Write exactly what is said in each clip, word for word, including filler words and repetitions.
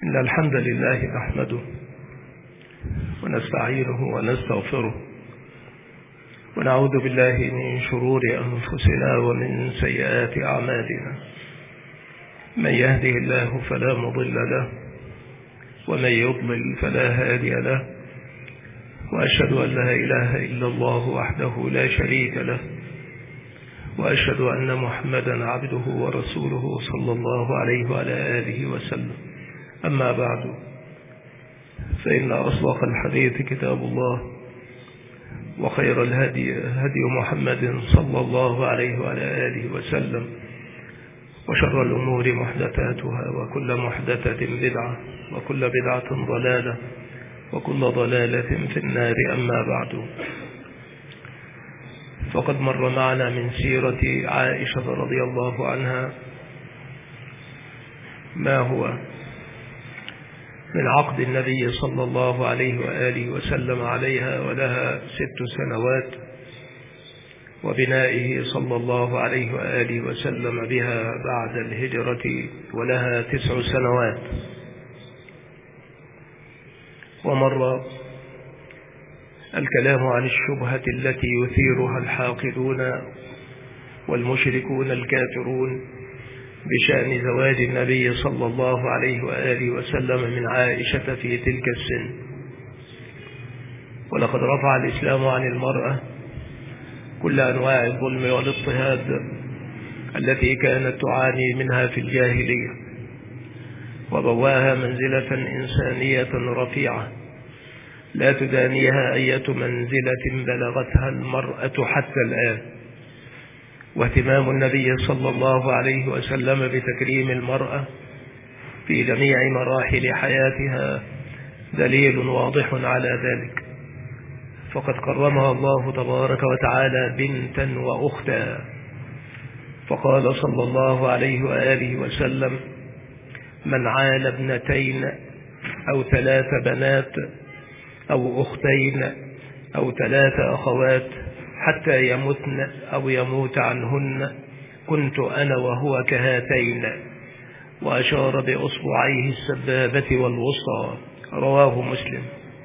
إن الحمد لله نحمده ونستعينه ونستغفره ونعوذ بالله من شرور أنفسنا ومن سيئات أعمالنا. من يهده الله فلا مضل له ومن يضلل فلا هادي له، وأشهد أن لا إله إلا الله وحده لا شريك له، وأشهد أن محمدا عبده ورسوله صلى الله عليه وعلى آله وسلم. أما بعد، فإن أصدق الحديث كتاب الله، وخير الهدي هدي محمد صلى الله عليه وعلى آله وسلم، وشر الأمور محدثاتها، وكل محدثة بدعة، وكل بدعة ضلالة، وكل ضلالة في النار. أما بعد، فقد مر معنا من سيرة عائشة رضي الله عنها ما هو من عقد النبي صلى الله عليه وآله وسلم عليها ولها ست سنوات، وبنائه صلى الله عليه وآله وسلم بها بعد الهجرة ولها تسع سنوات. ومر الكلام عن الشبهة التي يثيرها الحاقدون والمشركون الكافرون بشأن زواج النبي صلى الله عليه وآله وسلم من عائشة في تلك السن. ولقد رفع الإسلام عن المرأة كل أنواع الظلم والاضطهاد التي كانت تعاني منها في الجاهلية، وبواها منزلة إنسانية رفيعة لا تدانيها أية منزلة بلغتها المرأة حتى الآن. واهتمام النبي صلى الله عليه وسلم بتكريم المرأة في جميع مراحل حياتها دليل واضح على ذلك، فقد كرمها الله تبارك وتعالى بنتا وأختا، فقال صلى الله عليه وآله وسلم: من عال ابنتين أو ثلاث بنات أو أختين أو ثلاث أخوات حتى يمتن أو يموت عنهن كنت أنا وهو كهاتين، وأشار بأصبعيه السبابة والوسطى، رواه مسلم.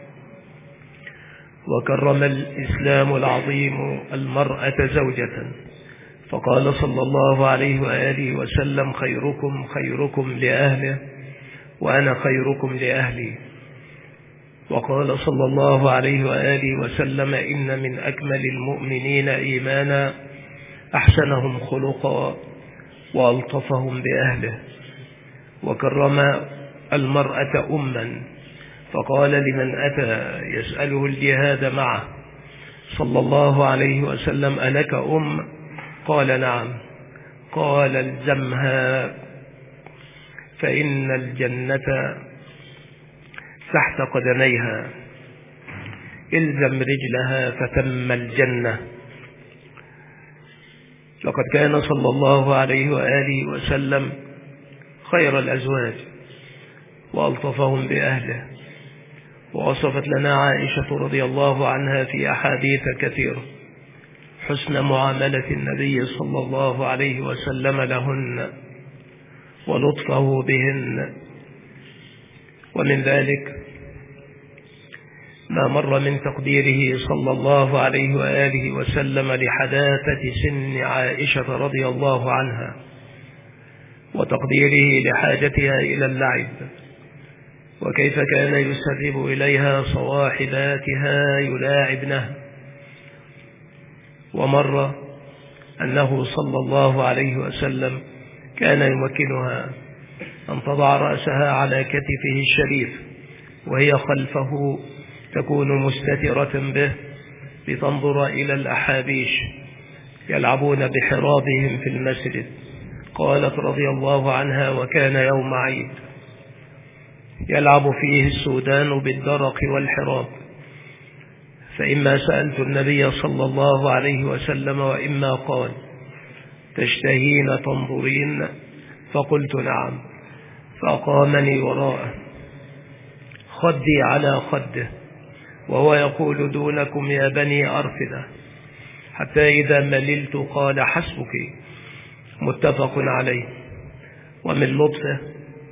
وكرم الإسلام العظيم المرأة زوجة، فقال صلى الله عليه وآله وسلم: خيركم خيركم لأهله وأنا خيركم لأهلي. وقال صلى الله عليه وآله وسلم: إن من أكمل المؤمنين إيمانا أحسنهم خلقا وألطفهم بأهله. وكرم المرأة أما، فقال لمن أتى يسأله الجهاد معه صلى الله عليه وسلم: ألك أم؟ قال: نعم. قال: الزمها فإن الجنة تحت قدميها، الزم رجلها فتم الجنة. لقد كان صلى الله عليه وآله وسلم خير الأزواج وألطفهم بأهله. ووصفت لنا عائشة رضي الله عنها في أحاديث كثيرة حسن معاملة النبي صلى الله عليه وسلم لهن ولطفه بهن. ومن ذلك ما مر من تقديره صلى الله عليه وآله وسلم لحداثة سن عائشة رضي الله عنها، وتقديره لحاجتها إلى اللعب، وكيف كان يسرب إليها صواحباتها يلاعبنها. ومر أنه صلى الله عليه وسلم كان يمكنها أن تضع رأسها على كتفه الشريف وهي خلفه تكون مستترة به لتنظر إلى الأحابيش يلعبون بحرابهم في المسجد. قالت رضي الله عنها: وكان يوم عيد يلعب فيه السودان بالدرق والحراب، فإما سألت النبي صلى الله عليه وسلم وإما قال: تشتهين تنظرين؟ فقلت: نعم. فأقامني وراءه خدي على خده وهو يقول: دونكم يا بني أرفدة، حتى إذا مللت قال: حسبك، متفق عليه. ومن لطفه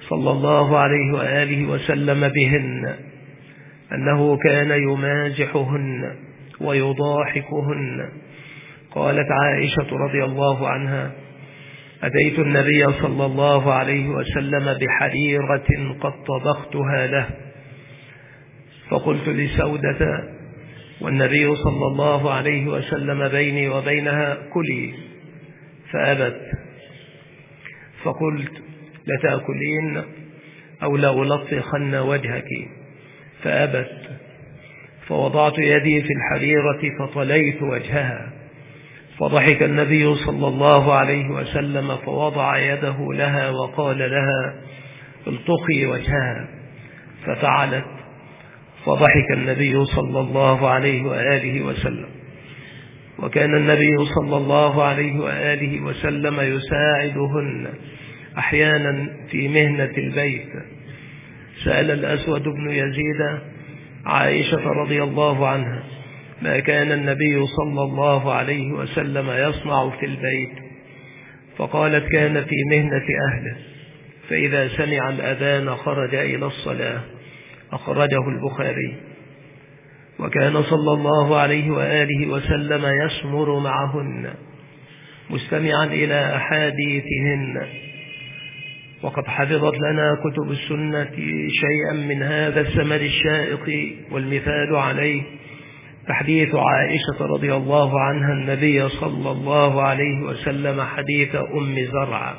صلى الله عليه وآله وسلم بهن أنه كان يمازحهن ويضاحكهن. قالت عائشة رضي الله عنها: أتيت النبي صلى الله عليه وسلم بحريرة قد طبختها له، فقلت لسودة والنبي صلى الله عليه وسلم بيني وبينها: كلي، فأبت. فقلت: لتأكلين أو لألطخن وجهك، فأبت. فوضعت يدي في الحريرة فطليت وجهها، فضحك النبي صلى الله عليه وسلم فوضع يده لها وقال لها: الطخي وجهها، ففعلت، فضحك النبي صلى الله عليه وآله وسلم. وكان النبي صلى الله عليه وآله وسلم يساعدهن أحيانا في مهنة البيت. سأل الأسود بن يزيد عائشة رضي الله عنها: ما كان النبي صلى الله عليه وسلم يصنع في البيت؟ فقالت: كان في مهنة أهله، فإذا سمع الأذان خرج إلى الصلاة. أخرجه البخاري. وكان صلى الله عليه وآله وسلم يسمر معهن مستمعا إلى أحاديثهن. وقد حفظت لنا كتب السنة شيئا من هذا السمر الشائق، والمثال عليه تحديث عائشة رضي الله عنها النبي صلى الله عليه وسلم حديث أم زرع،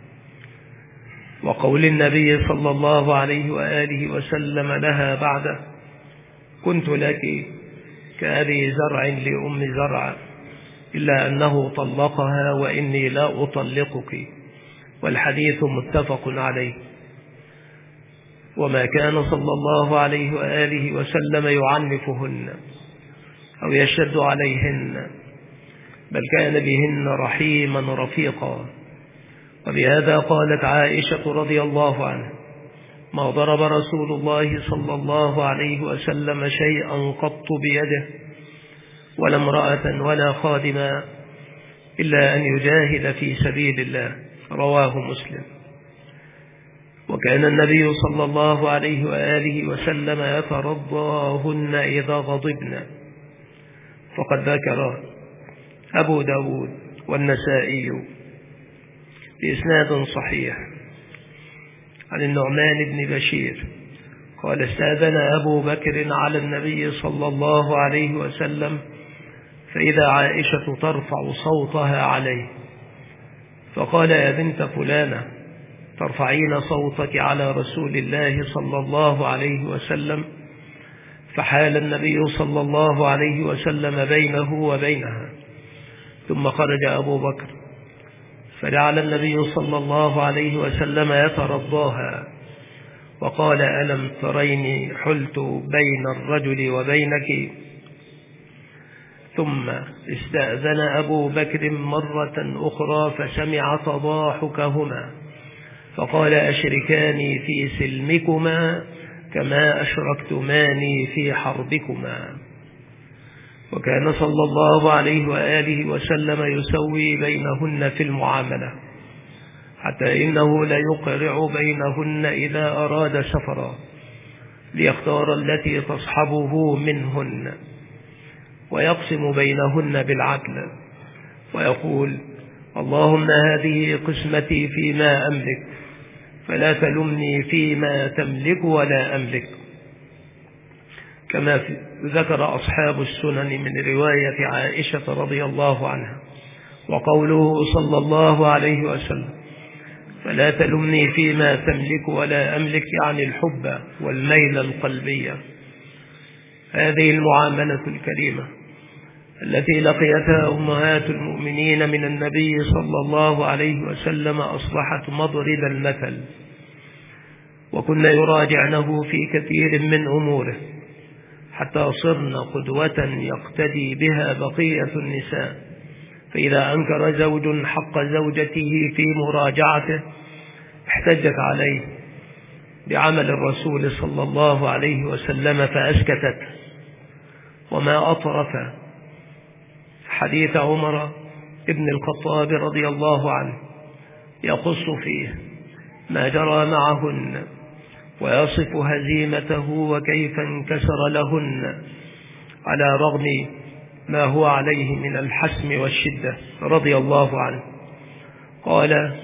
وقول النبي صلى الله عليه وآله وسلم لها بعد: كنت لك كأبي زرع لأم زرع، إلا أنه طلقها وإني لا أطلقك. والحديث متفق عليه. وما كان صلى الله عليه وآله وسلم يعنفهن أو يشد عليهن، بل كان بهن رحيما رفيقا. وبهذا قالت عائشة رضي الله عنها: ما ضرب رسول الله صلى الله عليه وسلم شيئا قط بيده، ولا امرأة ولا خادما، إلا أن يجاهد في سبيل الله. رواه مسلم. وكان النبي صلى الله عليه وآله وسلم يترضاهن إذا غضبن، فقد ذكر أبو داود والنسائي بإسناد صحيح عن النعمان بن بشير قال: استأذن أبو بكر على النبي صلى الله عليه وسلم، فإذا عائشة ترفع صوتها عليه، فقال: يا بنت فلانة، ترفعين صوتك على رسول الله صلى الله عليه وسلم؟ فحال النبي صلى الله عليه وسلم بينه وبينها، ثم خرج أبو بكر، فجعل النبي صلى الله عليه وسلم يترضاها، وقال: ألم تريني حلت بين الرجل وبينك؟ ثم استأذن أبو بكر مرة أخرى فسمع تضاحكهما، فقال: أشركاني في سلمكما كما أشركتماني في حربكما. وكان صلى الله عليه وآله وسلم يسوي بينهن في المعاملة، حتى إنه ليقرع بينهن إذا أراد سفرا ليختار التي تصحبه منهن، ويقسم بينهن بالعدل، ويقول: اللهم هذه قسمتي فيما أملك، فلا تلمني فيما تملك ولا أملك. كما ذكر أصحاب السنن من رواية عائشة رضي الله عنها. وقوله صلى الله عليه وسلم: فلا تلمني فيما تملك ولا أملك، يعني الحب والميل القلبية. هذه المعاملة الكريمة التي لقيتها أمهات المؤمنين من النبي صلى الله عليه وسلم أصبحت مضرب المثل، وكنا يراجعنه في كثير من أموره، حتى صرنا قدوة يقتدي بها بقية النساء. فإذا أنكر زوج حق زوجته في مراجعته احتجت عليه بعمل الرسول صلى الله عليه وسلم فأسكتت. وما أطرف حديث عمر ابن الخطاب رضي الله عنه يقص فيه ما جرى معهن، ويصف هزيمته وكيف انكسر لهن على رغم ما هو عليه من الحسم والشدة رضي الله عنه. قال: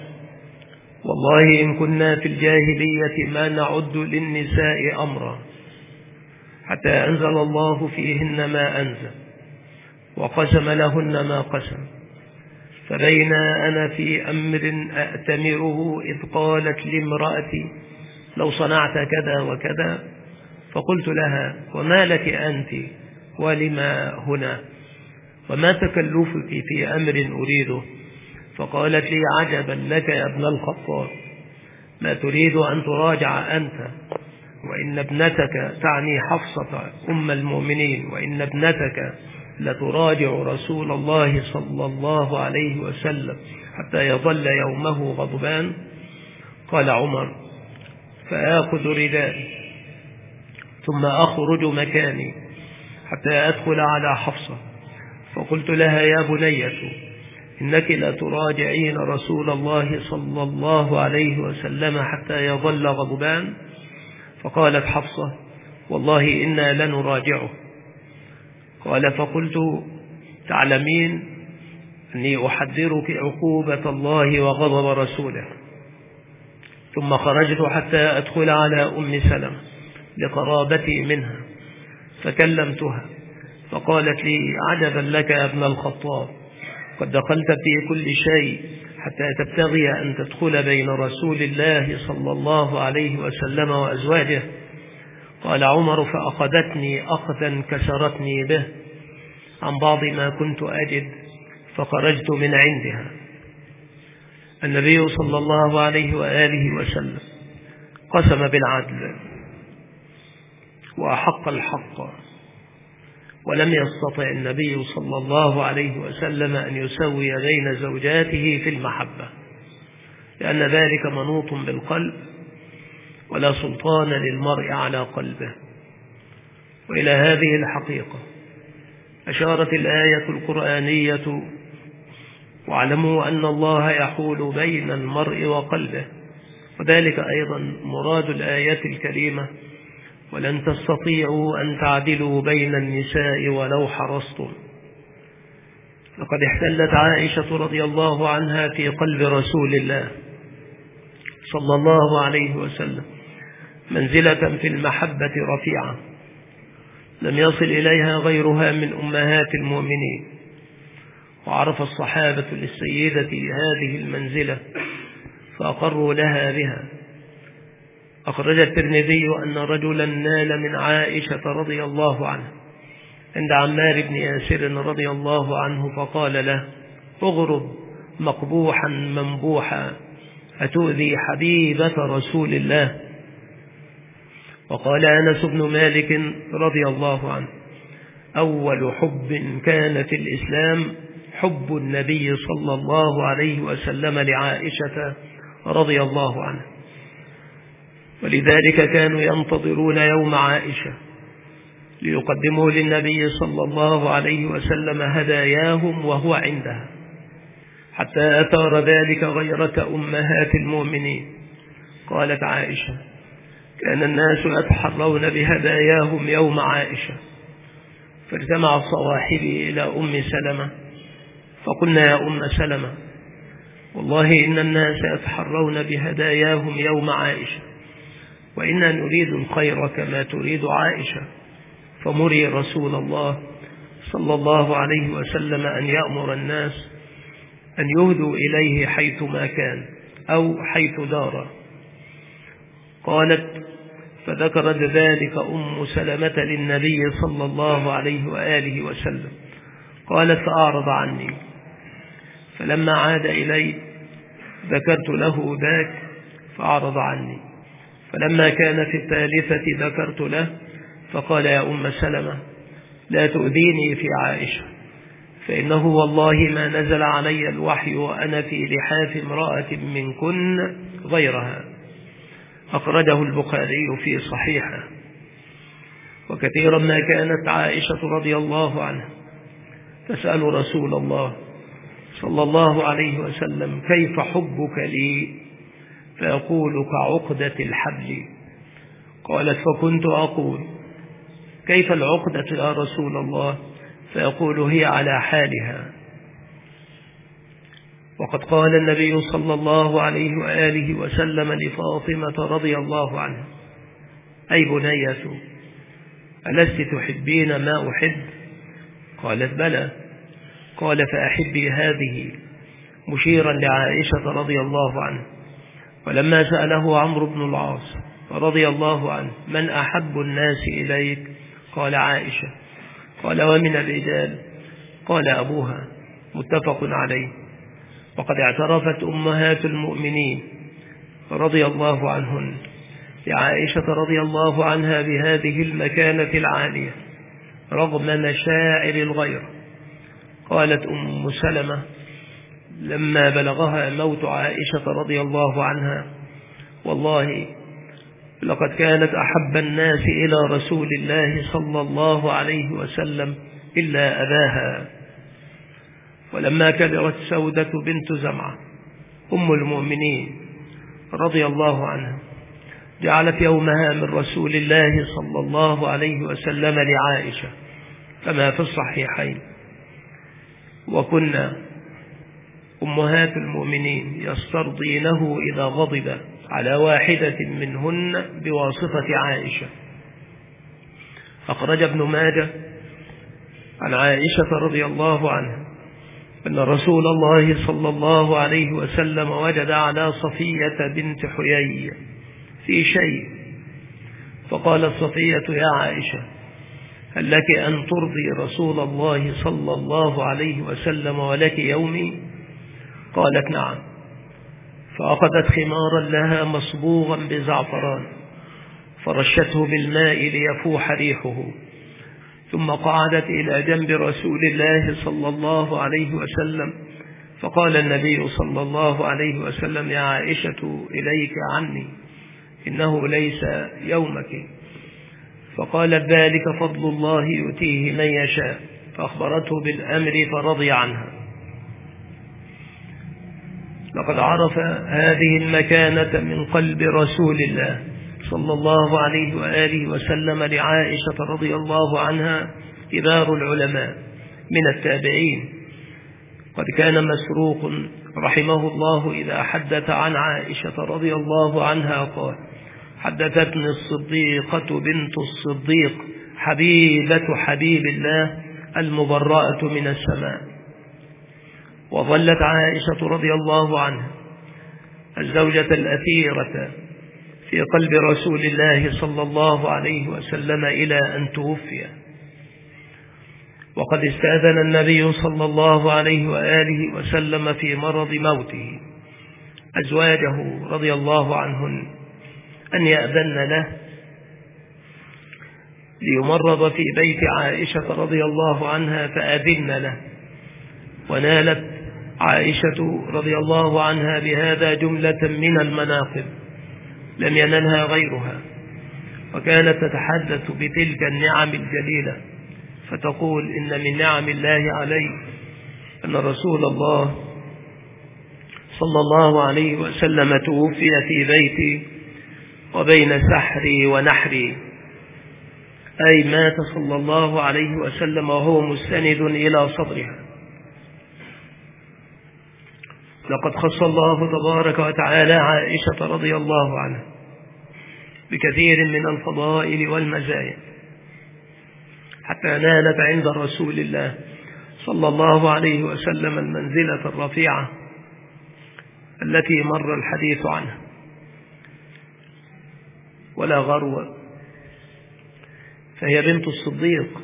والله إن كنا في الجاهلية ما نعد للنساء أمرا حتى أنزل الله فيهن ما أنزل وقسم لهن ما قسم، فبين أنا في أمر أأتمره إذ قالت لامرأتي لو صنعت كذا وكذا، فقلت لها: وما لك أنت ولما هنا، وما تكلفك في أمر أريده؟ فقالت لي: عجبا لك يا ابن الخطاب، ما تريد أن تراجع أنت، وإن ابنتك تعني حفصة أم المؤمنين، وإن ابنتك لتراجع رسول الله صلى الله عليه وسلم حتى يظل يومه غضبان. قال عمر: فآخذ ردائي ثم أخرج مكاني حتى أدخل على حفصة، فقلت لها: يا بنية، إنك لا تراجعين رسول الله صلى الله عليه وسلم حتى يظل غضبان. فقالت حفصة: والله إنا لنراجعه. قال: فقلت: تعلمين أني أحذرك عقوبة الله وغضب رسوله. ثم خرجت حتى أدخل على أم سلمة لقرابتي منها، فكلمتها فقالت لي: عجبا لك يا ابن الخطاب، قد دخلت في كل شيء حتى تبتغي أن تدخل بين رسول الله صلى الله عليه وسلم وأزواجه. قال عمر: فأخذتني أخذا كسرتني به عن بعض ما كنت أجد، فخرجت من عندها. النبي صلى الله عليه وآله وسلم قسم بالعدل وأحق الحق، ولم يستطع النبي صلى الله عليه وسلم أن يسوي بين زوجاته في المحبة، لأن ذلك منوط بالقلب، ولا سلطان للمرء على قلبه. وإلى هذه الحقيقة أشارت الآية القرآنية: واعلموا أن الله يحول بين المرء وقلبه. وذلك أيضا مراد الآية الكريمة: ولن تستطيعوا أن تعدلوا بين النساء ولو حرصتم. لقد احتلت عائشة رضي الله عنها في قلب رسول الله صلى الله عليه وسلم منزلة في المحبة رفيعة لم يصل إليها غيرها من أمهات المؤمنين. وعرف الصحابة للسيدة هذه المنزلة فأقروا لها بها. أخرج الترمذي أن رجلا نال من عائشة رضي الله عنها عند عمار بن ياسر رضي الله عنه، فقال له: اغرب مقبوحا منبوحا أتؤذي حبيبة رسول الله. وقال أنس بن مالك رضي الله عنه: أول حب كان في الإسلام حب النبي صلى الله عليه وسلم لعائشة رضي الله عنها، ولذلك كانوا ينتظرون يوم عائشة ليقدموا للنبي صلى الله عليه وسلم هداياهم وهو عندها، حتى أثار ذلك غيرة أمهات المؤمنين. قالت عائشة: كان الناس يتحرون بهداياهم يوم عائشة، فاجتمع صواحبي إلى أم سلمة فقلنا: يا أم سلمة، والله إن الناس يتحرون بهداياهم يوم عائشة، وإنا نريد الخير كما تريد عائشة، فمري رسول الله صلى الله عليه وسلم أن يأمر الناس أن يهدوا إليه حيث ما كان أو حيث دار. قالت: فذكرت ذلك أم سلمة للنبي صلى الله عليه وآله وسلم. قالت: فأعرض عني، فلما عاد إلي ذكرت له ذاك فأعرض عني، فلما كان في الثالثة ذكرت له فقال: يا أم سلمة، لا تؤذيني في عائشة، فإنه والله ما نزل علي الوحي وأنا في لحاف امرأة منكن غيرها. أخرجه البخاري في صحيحه. وكثيرا ما كانت عائشة رضي الله عنها تسأل رسول الله صلى الله عليه وسلم: كيف حبك لي؟ فيقول كعقدة الحبل. قالت فكنت أقول كيف العقدة يا رسول الله؟ فيقول هي على حالها. وقد قال النبي صلى الله عليه وآله وسلم لفاطمة رضي الله عنها: أي بنية ألست تحبين ما أحب؟ قالت بلى. قال فأحبي هذه، مشيرا لعائشة رضي الله عنها. ولما سأله عمرو بن العاص رضي الله عنه: من أحب الناس إليك؟ قال عائشة. قال ومن الرجال؟ قال أبوها. متفق عليه. وقد اعترفت أمهات المؤمنين رضي الله عنهن لعائشة رضي الله عنها بهذه المكانة العالية رغم مشاعر الغير. قالت أم سلمة لما بلغها موت عائشة رضي الله عنها: والله لقد كانت أحب الناس إلى رسول الله صلى الله عليه وسلم إلا أباها. ولما كبرت سودة بنت زمعة أم المؤمنين رضي الله عنها جعلت يومها من رسول الله صلى الله عليه وسلم لعائشة كما في الصحيحين. وكنا أمهات المؤمنين يسترضينه إذا غضب على واحدة منهن بواسطة عائشة. أخرج ابن ماجه عن عائشة رضي الله عنها أن رسول الله صلى الله عليه وسلم وجد على صفية بنت حيي في شيء، فقالت صفية: يا عائشة، هل لك أن ترضي رسول الله صلى الله عليه وسلم ولك يومي؟ قالت: نعم. فأخذت خمارا لها مصبوغا بزعفران فرشته بالماء ليفوح ريحه، ثم قعدت إلى جنب رسول الله صلى الله عليه وسلم. فقال النبي صلى الله عليه وسلم: يا عائشة إليك عني، إنه ليس يومك. فقالت: ذلك فضل الله يؤتيه من يشاء. فأخبرته بالأمر فرضي عنها. لقد عرف هذه المكانة من قلب رسول الله صلى الله عليه وآله وسلم لعائشة رضي الله عنها كبار العلماء من التابعين. قد كان مسروق رحمه الله إذا حدث عن عائشة رضي الله عنها قال: حدثتني الصديقة بنت الصديق حبيبة حبيب الله المبرأة من السماء. وظلت عائشة رضي الله عنها الزوجة الأثيرة في قلب رسول الله صلى الله عليه وسلم إلى أن توفي. وقد استأذن النبي صلى الله عليه وآله وسلم في مرض موته أزواجه رضي الله عنهن أن يأذن له ليمرض في بيت عائشة رضي الله عنها، فأذن له. ونالت عائشة رضي الله عنها بهذا جملة من المناقب لم ينلها غيرها، وكانت تتحدث بتلك النعم الجليلة فتقول: إن من نعم الله علي أن رسول الله صلى الله عليه وسلم توفي في بيتي وبين سحري ونحري، أي مات صلى الله عليه وسلم وهو مستند إلى صدرها. لقد خص الله تبارك وتعالى عائشة رضي الله عنها بكثير من الفضائل والمزايا حتى نالت عند رسول الله صلى الله عليه وسلم المنزلة الرفيعة التي مر الحديث عنها. ولا غرو، فهي بنت الصديق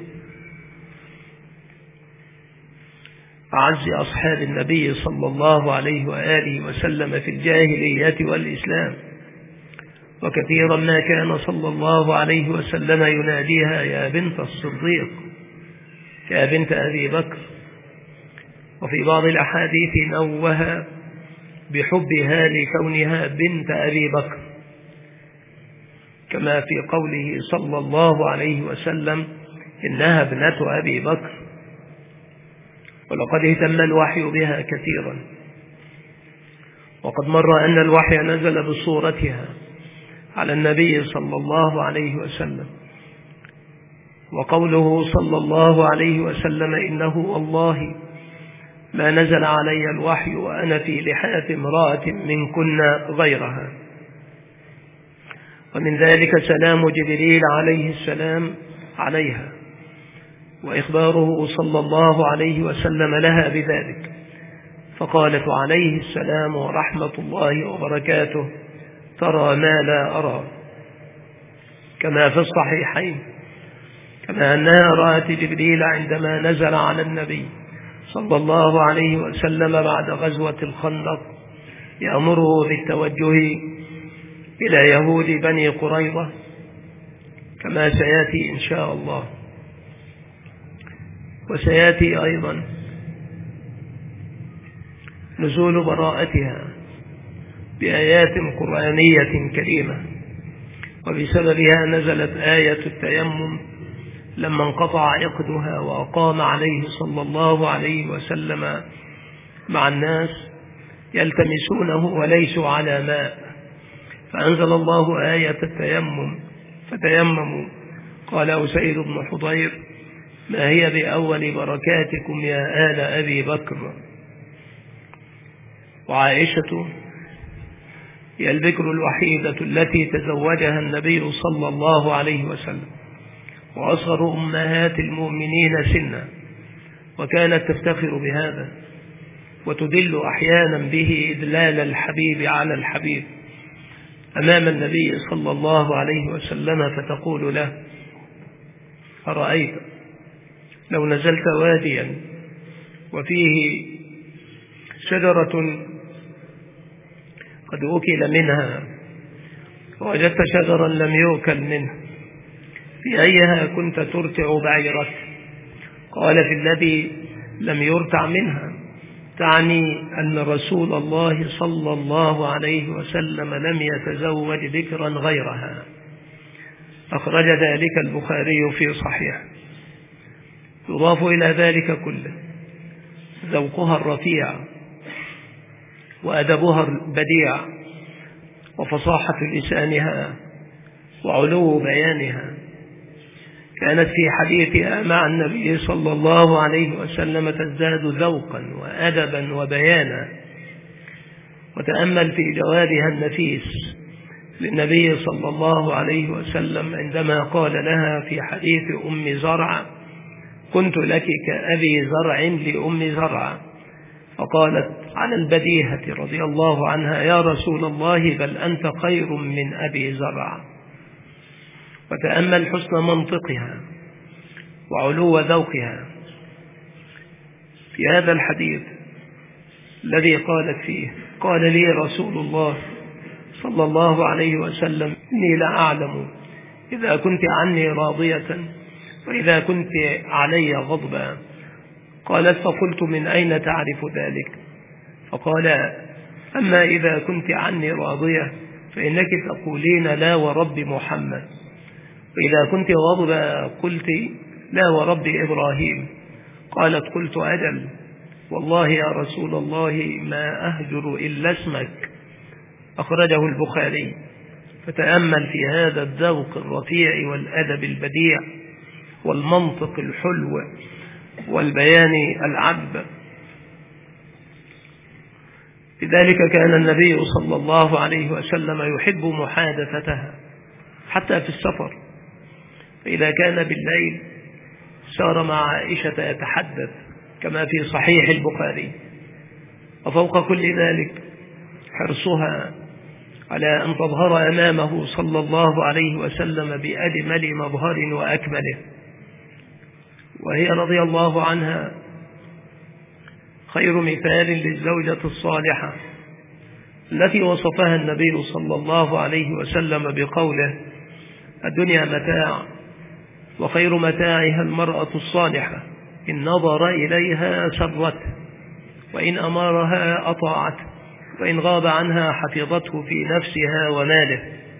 أعز أصحاب النبي صلى الله عليه وآله وسلم في الجاهلية والإسلام، وكثيرا ما كان صلى الله عليه وسلم يناديها: يا بنت الصديق، يا بنت أبي بكر. وفي بعض الأحاديث نوه بحبها لكونها بنت أبي بكر، كما في قوله صلى الله عليه وسلم: إنها ابنة أبي بكر. ولقد اهتم الوحي بها كثيرا، وقد مر أن الوحي نزل بصورتها على النبي صلى الله عليه وسلم، وقوله صلى الله عليه وسلم إنه والله ما نزل علي الوحي وأنا في لحاف امرأة منكن غيرها. ومن ذلك سلام جبريل عليه السلام عليها، وإخباره صلى الله عليه وسلم لها بذلك، فقالت عليه السلام ورحمة الله وبركاته ترى ما لا أرى، كما في الصحيحين، كما أنها رأت جبريل عندما نزل على النبي صلى الله عليه وسلم بعد غزوة الخندق يأمره بالتوجه إلى يهود بني قريظة، كما سيأتي إن شاء الله. وسيأتي أيضا نزول براءتها بآيات قرآنية كريمة، وبسببها نزلت آية التيمم لما انقطع عقدها وأقام عليه صلى الله عليه وسلم مع الناس يلتمسونه وليسوا على ماء، فأنزل الله آية التيمم فتيمموا. قال أسيد بن حضير ما هي بأول بركاتكم يا آل أبي بكر. وعائشة هي البكر الوحيدة التي تزوجها النبي صلى الله عليه وسلم، وأصغر أمهات المؤمنين سنا، وكانت تفتخر بهذا وتدل أحيانا به إدلال الحبيب على الحبيب أمام النبي صلى الله عليه وسلم، فتقول له أرأيت لو نزلت واديا وفيه شجرة قد أكل منها ووجدت شجرا لم يؤكل منه، في أيها كنت ترتع بعيرك؟ قال في الذي لم يرتع منها، تعني أن رسول الله صلى الله عليه وسلم لم يتزوج بكرا غيرها. أخرج ذلك البخاري في صحيح. يضاف إلى ذلك كله ذوقها الرفيع وأدبها البديع وفصاحة لسانها وعلو بيانها. كانت في حديثها مع النبي صلى الله عليه وسلم تزداد ذوقا وأدبا وبيانا. وتأمل في جوابها النفيس للنبي صلى الله عليه وسلم عندما قال لها في حديث أم زرع كنت لك كأبي زرع لأم زرع، فقالت على البديهة رضي الله عنها يا رسول الله بل أنت خير من أبي زرع. وتأمل حسن منطقها وعلو ذوقها في هذا الحديث الذي قالت فيه قال لي رسول الله صلى الله عليه وسلم إني لأعلم إذا كنت عني راضية وإذا كنت علي غضبا. قالت فقلت من أين تعرف ذلك؟ فقال أما إذا كنت عني راضية فإنك تقولين لا ورب محمد، وإذا كنت غضبا قلت لا ورب إبراهيم. قالت قلت أجل والله يا رسول الله ما أهجر إلا اسمك. أخرجه البخاري. فتأمل في هذا الذوق الرفيع والأدب البديع والمنطق الحلو والبيان العذب. لذلك كان النبي صلى الله عليه وسلم يحب محادثتها حتى في السفر، فإذا كان بالليل سار مع عائشة يتحدث كما في صحيح البخاري. وفوق كل ذلك حرصها على أن تظهر أمامه صلى الله عليه وسلم بأجمل مظهر وأكمله. وهي رضي الله عنها خير مثال للزوجة الصالحة التي وصفها النبي صلى الله عليه وسلم بقوله الدنيا متاع وخير متاعها المرأة الصالحة إن نظر إليها سرته وإن أمرها أطاعته وإن غاب عنها حفظته في نفسها وماله.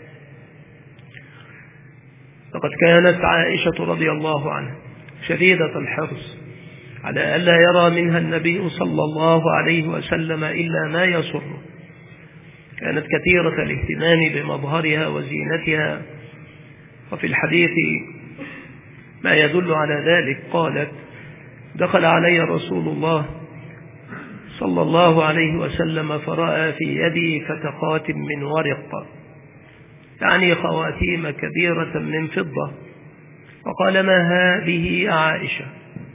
فقد كانت عائشة رضي الله عنها شديدة الحرص على ألا يرى منها النبي صلى الله عليه وسلم إلا ما يسره، كانت كثيرة الاهتمام بمظهرها وزينتها، وفي الحديث ما يدل على ذلك. قالت: دخل علي رسول الله صلى الله عليه وسلم فرأى في يدي فتقات من ورق، يعني خواتيم كبيرة من فضة، فقال: ما هذه يا عائشة؟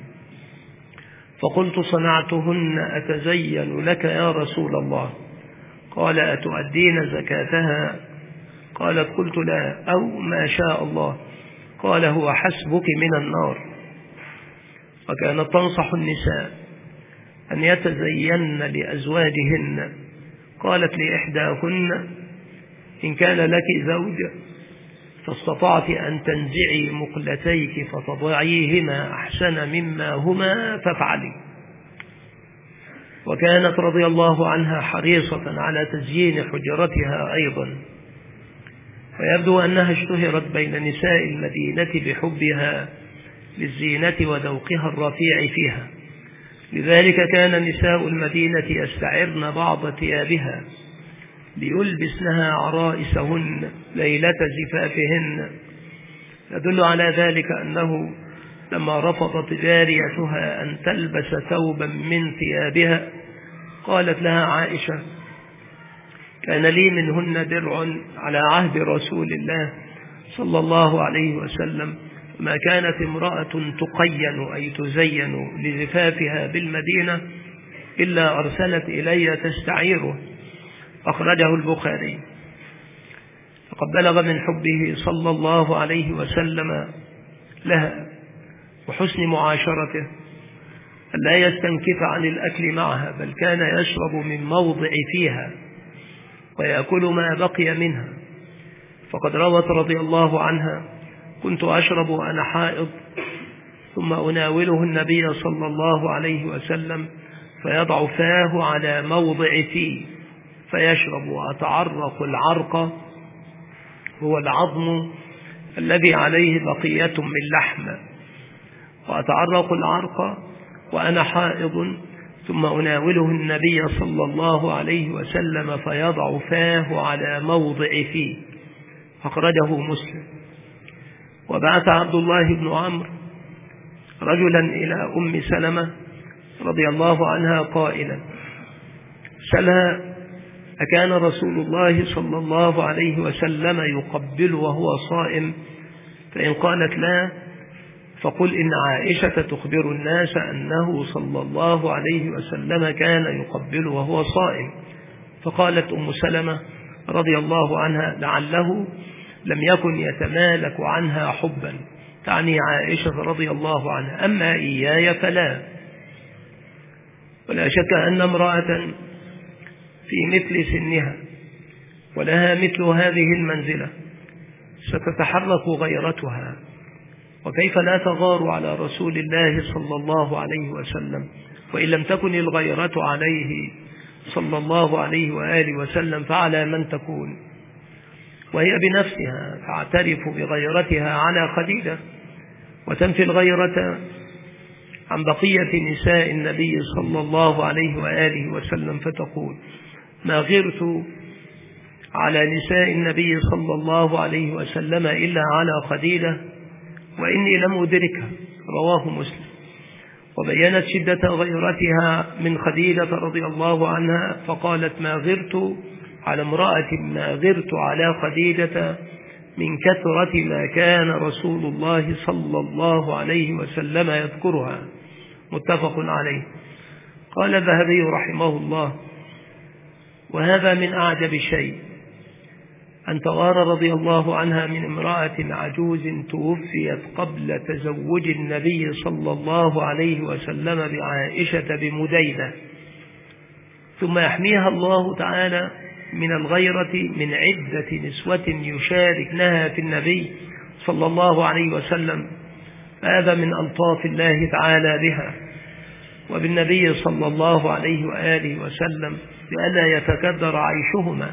فقلت: صنعتهن أتزين لك يا رسول الله. قال: أتؤدين زكاتها؟ قالت: قلت: لا، أو ما شاء الله. قال: هو حسبك من النار. وكانت تنصح النساء أن يتزين لأزواجهن. قالت لإحداهن: إن كان لك زوج فاستطعت أن تنزعي مقلتيك فتضعيهما أحسن مما هما فافعلي. وكانت رضي الله عنها حريصة على تزيين حجرتها أيضا، ويبدو أنها اشتهرت بين نساء المدينة بحبها للزينة وذوقها الرفيع فيها، لذلك كان نساء المدينة يستعرن بعض ثيابها ليلبسنها عرائسهن ليلة زفافهن. يدل على ذلك أنه لما رفضت جاريتها أن تلبس ثوبا من ثيابها قالت لها عائشة: كان لي منهن درع على عهد رسول الله صلى الله عليه وسلم، ما كانت امرأة تقين أي تزين لزفافها بالمدينة إلا أرسلت إلي تستعيره. أخرجه البخاري. فقد بلغ من حبه صلى الله عليه وسلم لها وحسن معاشرته ألا يستنكف عن الأكل معها، بل كان يشرب من موضع فيها ويأكل ما بقي منها. فقد روت رضي الله عنها: كنت أشرب وأنا حائض، ثم أناوله النبي صلى الله عليه وسلم فيضع فاه على موضع فيه فيشرب، وأتعرق العرق، هو العظم الذي عليه بقية من لحم، وأتعرق العرق وأنا حائض، ثم أناوله النبي صلى الله عليه وسلم فيضع فاه على موضع فيه. أخرجه مسلم. وبعث عبد الله بن عمرو رجلا إلى أم سلمة رضي الله عنها قائلا: سألها: أكان رسول الله صلى الله عليه وسلم يقبل وهو صائم؟ فإن قالت لا فقل إن عائشة تخبر الناس أنه صلى الله عليه وسلم كان يقبل وهو صائم. فقالت أم سلمة رضي الله عنها: لعله لم يكن يتمالك عنها حبا، تعني عائشة رضي الله عنها، أما إياي فلا. ولا شك أن امرأة في مثل سنها ولها مثل هذه المنزلة ستتحرك غيرتها، وكيف لا تغار على رسول الله صلى الله عليه وسلم، وإن لم تكن الغيرة عليه صلى الله عليه وآله وسلم فعلى من تكون؟ وهي بنفسها تعترف بغيرتها على خديجة وتنفي الغيرة عن بقية نساء النبي صلى الله عليه وآله وسلم، فتقول: ما غرت على نساء النبي صلى الله عليه وسلم إلا على خديجة وإني لم أدركها. رواه مسلم. وبينت شدة غيرتها من خديجة رضي الله عنها فقالت: ما غرت على امرأة ما غرت على خديجة من كثرة ما كان رسول الله صلى الله عليه وسلم يذكرها. متفق عليه. قال الذهبي رحمه الله: وهذا من أعجب شيء أن توارى رضي الله عنها من امرأة عجوز توفيت قبل تزوج النبي صلى الله عليه وسلم بعائشة بمدينة، ثم يحميها الله تعالى من الغيرة من عدة نسوة يشاركنها في النبي صلى الله عليه وسلم. هذا من ألطاف الله تعالى بها وبالنبي صلى الله عليه وآله وسلم لئلا يتكدر عيشهما،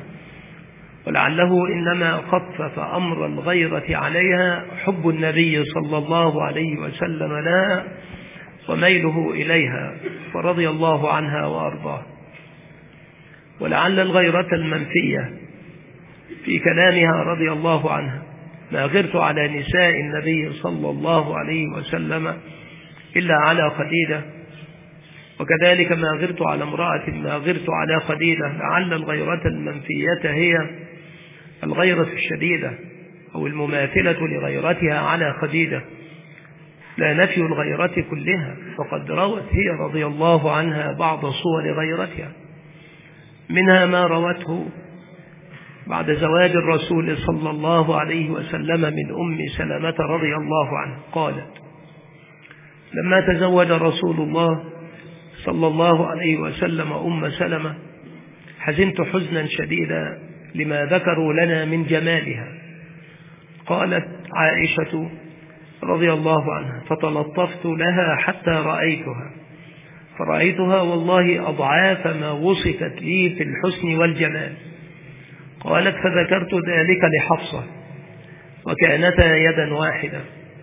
ولعله إنما خفف أمر الغيرة عليها حب النبي صلى الله عليه وسلم لها وميله إليها، فرضي الله عنها وأرضاه. ولعل الغيرة المنفية في كلامها رضي الله عنها: ما غرت على نساء النبي صلى الله عليه وسلم إلا على خديجة، وكذلك ما غرت على امرأة ما غرت على خديجة. لعل الغيرة المنفية هي الغيرة الشديدة أو المماثلة لغيرتها على خديجة، لا نفي الغيرة كلها، فقد روت هي رضي الله عنها بعض صور غيرتها، منها ما روته بعد زواج الرسول صلى الله عليه وسلم من أم سلمة رضي الله عنها قالت: لما تزوج رسول الله صلى الله عليه وسلم أم سلمة حزنت حزنا شديدا لما ذكروا لنا من جمالها. قالت عائشة رضي الله عنها: فتلطفت لها حتى رأيتها فرأيتها والله أضعاف ما وصفت لي في الحسن والجمال. قالت: فذكرت ذلك لحفصة وكانتا يدا واحدة،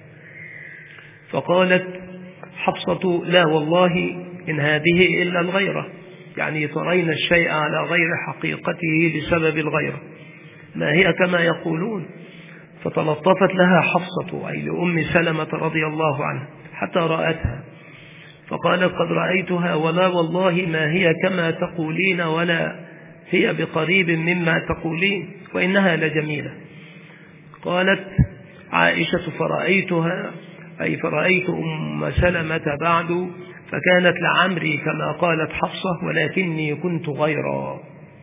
فقالت حفصة: لا والله إن هذه إلا الغيرة، يعني ترين الشيء على غير حقيقته بسبب الغيرة، ما هي كما يقولون. فتلطفت لها حفصة أي لأم سلمة رضي الله عنها حتى رأتها، فقالت: قد رأيتها ولا والله ما هي كما تقولين ولا هي بقريب مما تقولين وإنها لجميلة. قالت عائشة: فرأيتها أي فرأيت أم سلمة بعد فكانت لعمري كما قالت حفصة ولكني كنت غيرا.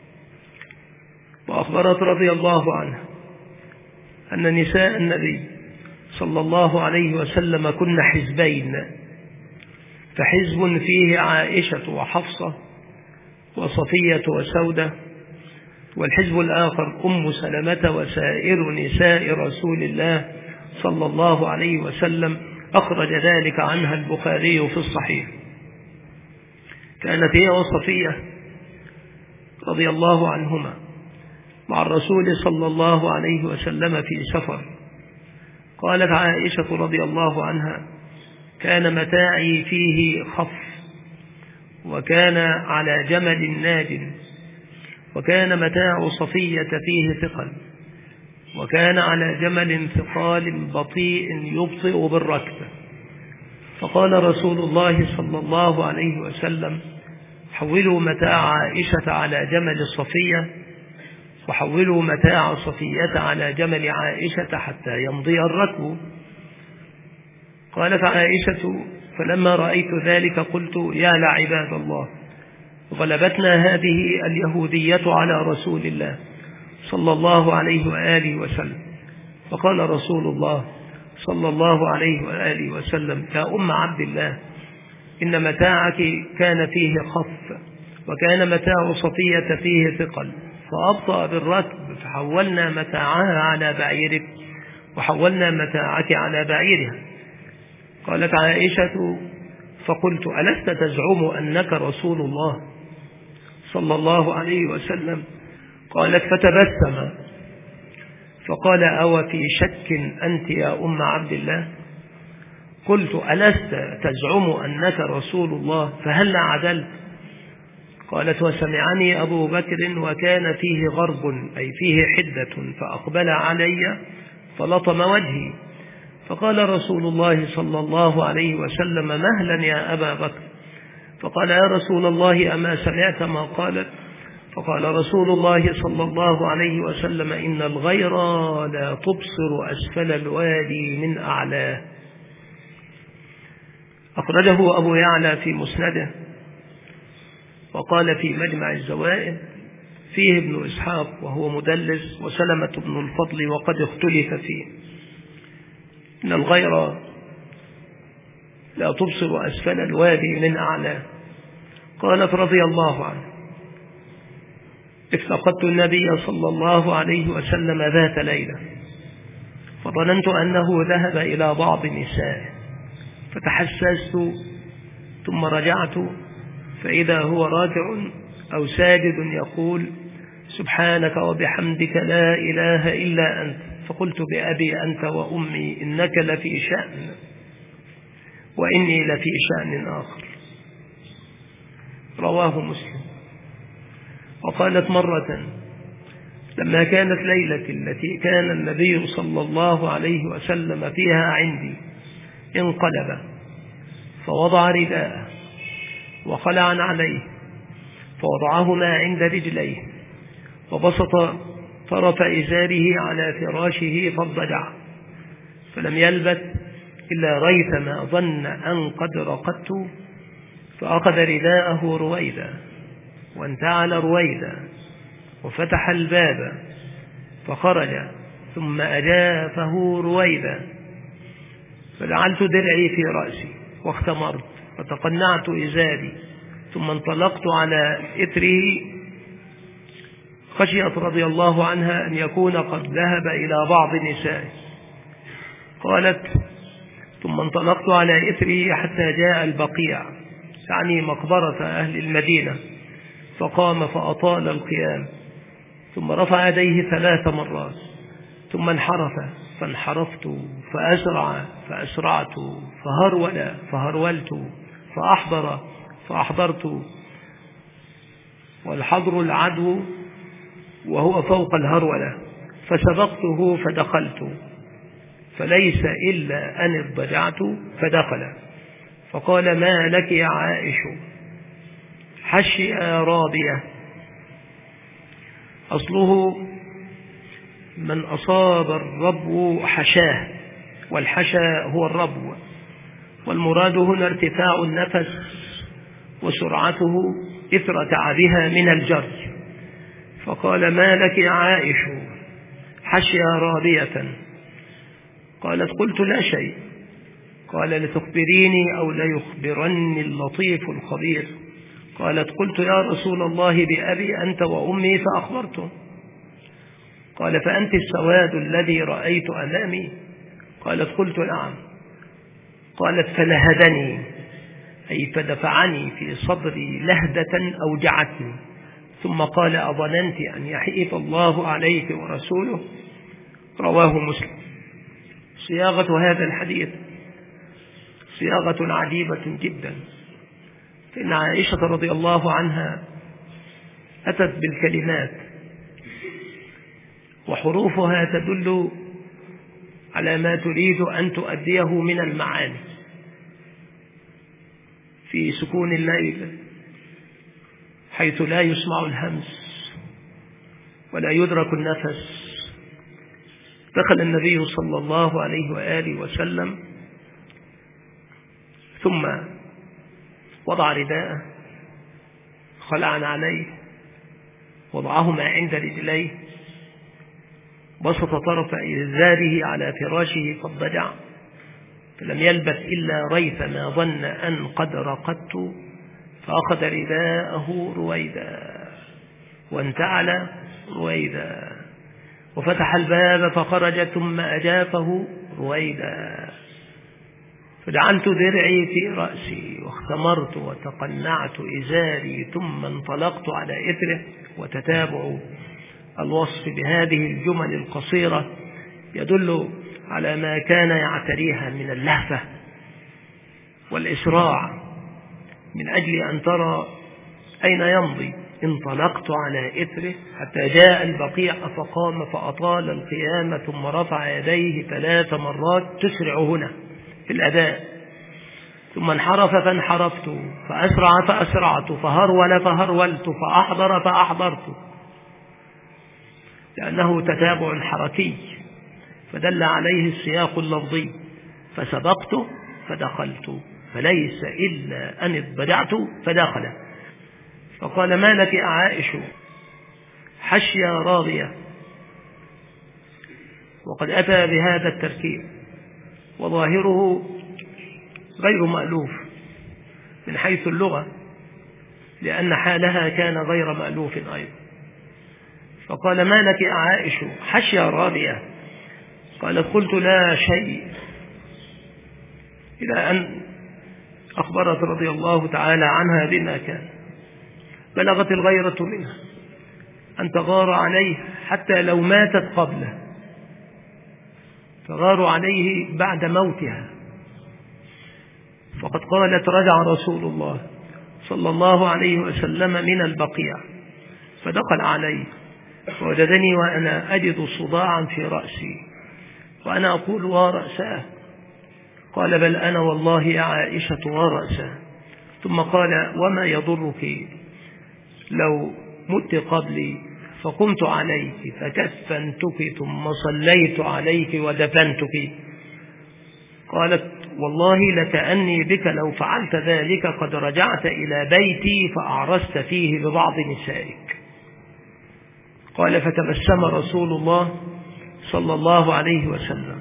وأخبرت رضي الله عنها أن نساء النبي صلى الله عليه وسلم كن حزبين، فحزب فيه عائشة وحفصة وصفية وسودة، والحزب الآخر أم سلمة وسائر نساء رسول الله صلى الله عليه وسلم. أخرج ذلك عنها البخاري في الصحيح. كانت هي وصفية رضي الله عنهما مع الرسول صلى الله عليه وسلم في سفر. قالت عائشة رضي الله عنها: كان متاعي فيه خف، وكان على جمل ناج، وكان متاع صفية فيه ثقل، وكان على جمل ثقال بطيء يبطئ بالركب. فقال رسول الله صلى الله عليه وسلم: حولوا متاع عائشة على جمل صفية، وحولوا متاع صفية على جمل عائشة حتى يمضي الركب. قالت عائشة: فلما رأيت ذلك قلت: يا لعباد الله، غلبتنا هذه اليهودية على رسول الله صلى الله عليه وآله وسلم. فقال رسول الله صلى الله عليه وآله وسلم: يا أم عبد الله، إن متاعك كان فيه خف، وكان متاع صفية فيه ثقل، فأبطأ بالركب، فحولنا متاعها على بعيرك وحولنا متاعك على بعيرها. قالت عائشة: فقلت: ألست تزعم أنك رسول الله صلى الله عليه وسلم؟ قالت: فتبسم فقال: أو في شك أنت يا أم عبد الله؟ قلت: ألست تزعم أنك رسول الله فهل عدلت؟ قالت: وسمعني أبو بكر وكان فيه غرب أي فيه حدة، فأقبل علي فلطم وجهي، فقال رسول الله صلى الله عليه وسلم: مهلا يا أبا بكر. فقال: يا رسول الله، أما سمعت ما قالت؟ فقال رسول الله صلى الله عليه وسلم: إن الغير لا تبصر أسفل الوادي من أعلاه. أخرجه أبو يعلى في مسنده، وقال في مجمع الزوائد: فيه ابن إسحاق وهو مدلس، وسلمة بن الفضل وقد اختلف فيه. إن الغير لا تبصر أسفل الوادي من أعلاه. قالت رضي الله عنه: افتقدت النبي صلى الله عليه وسلم ذات ليلة، فظننت أنه ذهب إلى بعض نسائه، فتحسست ثم رجعت فإذا هو راجع أو ساجد يقول: سبحانك وبحمدك لا إله إلا أنت. فقلت: بأبي أنت وأمي إنك لفي شأن وإني لفي شأن آخر. رواه مسلم. وقالت مرة لما كانت ليلة التي كان النبي صلى الله عليه وسلم فيها عندي انقلب فوضع رداءه وخلع عليه فوضعهما عند رجليه وبسط طرف إزاره على فراشه فاضطجع، فلم يلبث إلا ريثما ظن أن قد رقدت، فأخذ رداءه رويدا وانتعل رويدا وفتح الباب فخرج، ثم أجافه رويدا، فجعلت درعي في رأسي واختمرت وتقنعت إزاري، ثم انطلقت على إثره. خشيت رضي الله عنها أن يكون قد ذهب إلى بعض نسائه. قالت ثم انطلقت على إثره حتى جاء البقيع، يعني مقبرة أهل المدينة، فقام فأطال القيام، ثم رفع يديه ثلاث مرات، ثم انحرف فانحرفت، فأسرع فأسرعت، فهرول فهرولت، فأحضر فأحضرت، والحضر العدو وهو فوق الهرولة، فسبقته فدخلت، فليس إلا أن اضطجعت فدخل، فقال ما لك يا عائش؟ حشي رابية. أصله من أصاب الربو حشاه، والحشا هو الربو، والمراد هنا ارتفاع النفس وسرعته إثر تعبها من الجري. فقال ما لك يا عائش؟ حشي رابية. قالت قلت لا شيء. قال لتخبريني أو ليخبرني اللطيف الخبير؟ قالت قلت يا رسول الله بأبي أنت وأمي، فأخبرته. قال فأنت السواد الذي رأيت أمامي؟ قالت قلت نعم. قالت فلهدني، أي فدفعني في صدري لهدة أوجعتني، ثم قال أظننت أن يحيف الله عليك ورسوله؟ رواه مسلم. صياغة هذا الحديث صياغة عجيبة جدا، فإن عائشة رضي الله عنها أتت بالكلمات وحروفها تدل على ما تريد أن تؤديه من المعاني في سكون الليل، حيث لا يسمع الهمس ولا يدرك النفس. دخل النبي صلى الله عليه وآله وسلم ثم وضع رداءه، خلع عليه، وضعهما عند رجليه، بسط طرف إزاره على فراشه فاضطجع، فلم يلبث إلا ريثما ظن أن قد رقدت، فأخذ رداءه رويدا وانتعل رويدا وفتح الباب فخرج، ثم أجافه رويدا، فجعلت درعي في رأسي واختمرت وتقنعت إزاري، ثم انطلقت على إثره. وتتابع الوصف بهذه الجمل القصيرة يدل على ما كان يعتريها من اللهفة والإسراع من أجل أن ترى أين يمضي. انطلقت على إثره حتى جاء البقيع، فقام فأطال القيام، ثم رفع يديه ثلاث مرات، تسرع هنا في الأداء، ثم انحرف فانحرفت، فأسرع فأسرعت، فهرول فهرولت، فأحضر فأحضرت، لأنه تتابع حركي فدل عليه السياق اللفظي. فسبقت فدخلت، فليس إلا أن اضطجعت فدخل. فقال ما لك عائش؟ حشي راضية. وقد أتى بهذا التركيب وظاهره غير مألوف من حيث اللغة، لأن حالها كان غير مألوف أيضا. فقال ما لك عائش؟ حشي راضية. قالت قلت لا شيء، إلى أن أخبرت رضي الله تعالى عنها بما كان. بلغت الغيرة منها أن تغار عليه حتى لو ماتت قبله، تغار عليه بعد موتها. فقد قالت رجع رسول الله صلى الله عليه وسلم من البقيع فدخل علي فوجدني وأنا أجد صداعا في رأسي وأنا أقول ورأساه. قال بل أنا والله يا عائشة ورأساه. ثم قال وما يضرك لو مت قبلي فقمت عليك فكفنتك ثم صليت عليك ودفنتك. قالت والله لكأني بك لو فعلت ذلك قد رجعت إلى بيتي فأعرست فيه ببعض نسائك. قال فتبسم رسول الله صلى الله عليه وسلم.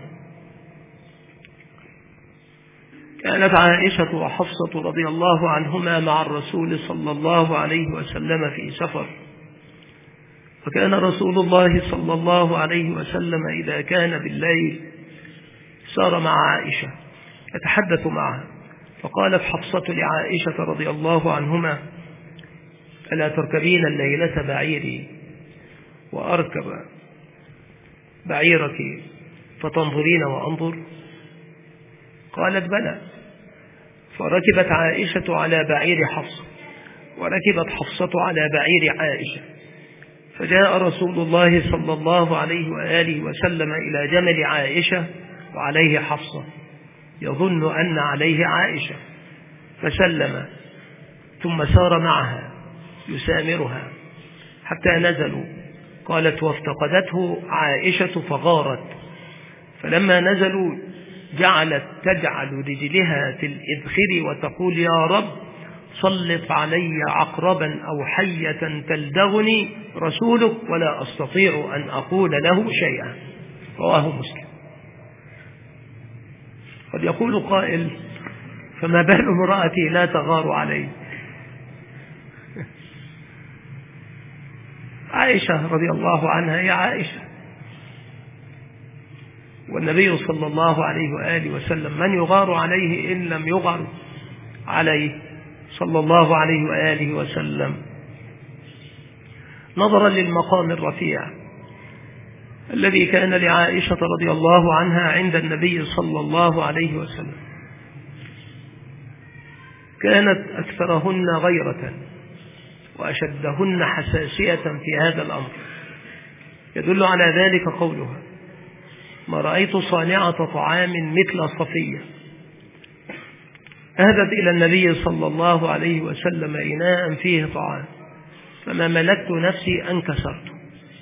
كانت عائشة وحفصة رضي الله عنهما مع الرسول صلى الله عليه وسلم في سفر، وكان رسول الله صلى الله عليه وسلم إذا كان بالليل سار مع عائشة يتحدث معها. فقالت حفصة لعائشة رضي الله عنهما ألا تركبين الليلة بعيري وأركب بعيرك فتنظرين وأنظر؟ قالت بلى. فركبت عائشة على بعير حفصة وركبت حفصة على بعير عائشة، فجاء رسول الله صلى الله عليه وآله وسلم إلى جمل عائشة وعليه حفصة يظن أن عليه عائشة، فسلم ثم سار معها يسامرها حتى نزلوا. قالت وافتقدته عائشة فغارت، فلما نزلوا جعلت تجعل رجلها في الإذخر وتقول يا رب سلط علي عقربا أو حية تلدغني رسولك ولا أستطيع أن أقول له شيئا. رواه مسلم. قد يقول قائل فما بال امرأتي لا تغار علي؟ عائشة رضي الله عنها يا عائشة، والنبي صلى الله عليه وآله وسلم من يغار عليه إن لم يغر عليه صلى الله عليه وآله وسلم. نظرا للمقام الرفيع الذي كان لعائشة رضي الله عنها عند النبي صلى الله عليه وسلم، كانت أكثرهن غيرة وأشدهن حساسية في هذا الأمر. يدل على ذلك قولها ما رأيت صانعة طعام مثل صفية أهدت إلى النبي صلى الله عليه وسلم إناء فيه طعام فما ملكت نفسي أن كسرته،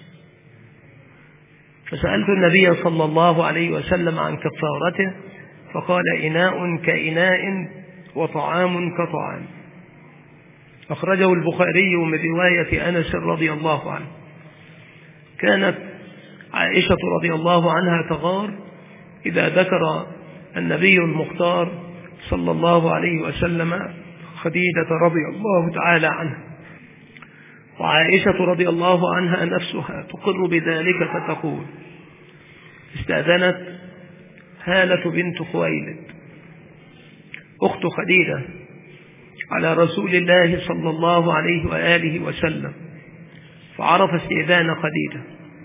فسألت النبي صلى الله عليه وسلم عن كفارته فقال إناء كإناء وطعام كطعام. أخرجه البخاري من رواية أنس رضي الله عنه. كانت عائشة رضي الله عنها تغار إذا ذكر النبي المختار صلى الله عليه وسلم خديجة رضي الله تعالى عنها، وعائشة رضي الله عنها نفسها تقر بذلك فتقول استأذنت هالة بنت خويلد أخت خديجة على رسول الله صلى الله عليه وآله وسلم فعرف استئذان خديجة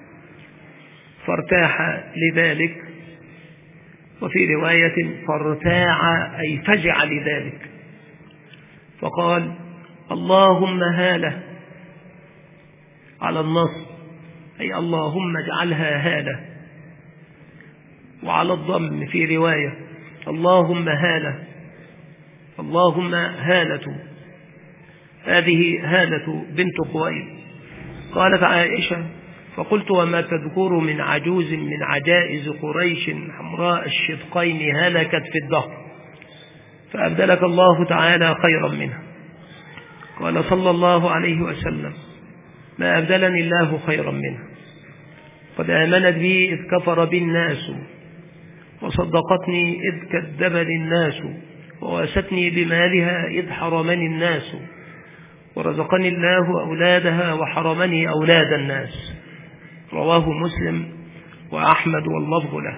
فارتاح لذلك، وفي رواية فارتاع أي فجع لذلك، فقال اللهم هالة على النص أي اللهم اجعلها هالة، وعلى الضم في رواية اللهم هالة اللهم هالة. هذه هالة بنت خويلد. قالت عائشة فقلت وما تذكر من عجوز من عجائز قريش حمراء الشدقين هلكت في الدهر فأبدلك الله تعالى خيرا منها. قال صلى الله عليه وسلم ما أبدلني الله خيرا منها، قد آمنت بي إذ كفر بي الناس وصدقتني إذ كذبني الناس وواستني بمالها إذ حرمني الناس ورزقني الله أولادها وحرمني أولاد الناس. رواه مسلم وأحمد واللفظ له.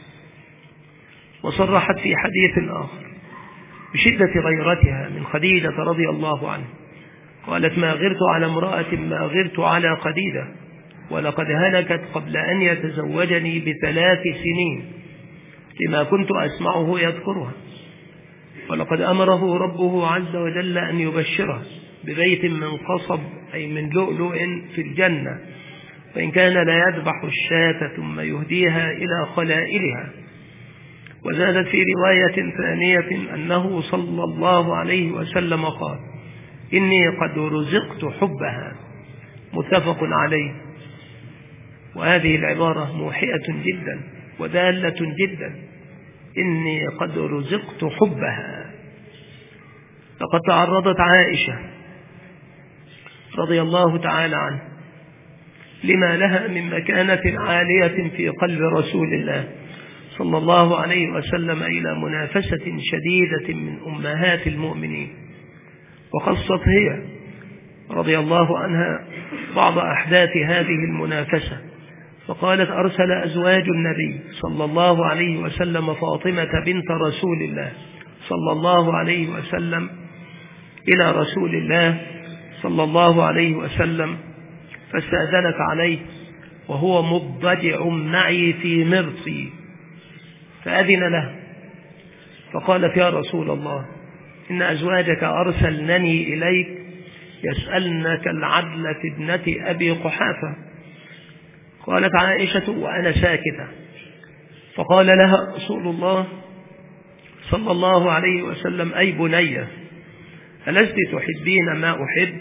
وصرحت في حديث آخر بشدة غيرتها من خديجة رضي الله عنها، قالت ما غرت على امرأة ما غرت على خديجة ولقد هلكت قبل أن يتزوجني بثلاث سنين لما كنت أسمعه يذكرها، ولقد أمره ربه عز وجل أن يبشره ببيت من قصب أي من لؤلؤ في الجنة، وإن كان لا يذبح الشاة ثم يهديها إلى خلائلها. وزادت في رواية ثانية أنه صلى الله عليه وسلم قال: إني قد رزقت حبها، متفق عليه. وهذه العبارة موحية جدا ودالة جدا، إني قد رزقت حبها. لقد تعرضت عائشة رضي الله تعالى عنها لما لها من مكانة عالية في قلب رسول الله صلى الله عليه وسلم إلى منافسة شديدة من أمهات المؤمنين، وخصت هي رضي الله عنها بعض أحداث هذه المنافسة، فقالت: أرسل أزواج النبي صلى الله عليه وسلم فاطمة بنت رسول الله صلى الله عليه وسلم إلى رسول الله صلى الله عليه وسلم، فاستأذنت عليه وهو مضطجع معي في مرطي، فأذن له، فقالت: يا رسول الله، إن أزواجك أرسلنني إليك يسألنك العدل في ابنة أبي قحافة. قالت عائشة وأنا ساكتة، فقال لها رسول الله صلى الله عليه وسلم: أي بنية، ألست تحبين ما أحب؟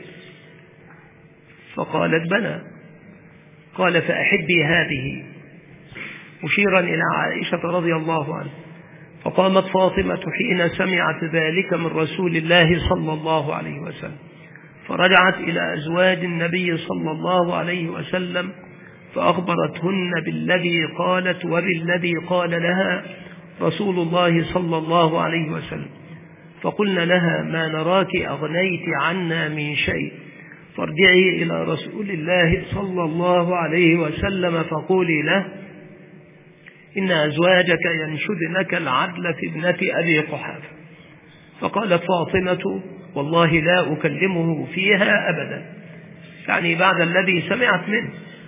فقالت: بلى. قال: فأحبي هذه، مشيرا إلى عائشة رضي الله عنها. فقامت فاطمة حين سمعت ذلك من رسول الله صلى الله عليه وسلم، فرجعت إلى أزواج النبي صلى الله عليه وسلم فأخبرتهن بالذي قالت وبالذي قال لها رسول الله صلى الله عليه وسلم، فقلن لها: ما نراك أغنيت عنا من شيء، فارجعي إلى رسول الله صلى الله عليه وسلم فقولي له: إن أزواجك ينشدنك العدل في ابنة أبي قحافة. فقالت فاطمة: والله لا أكلمه فيها أبدا، يعني بعد الذي سمعت منه.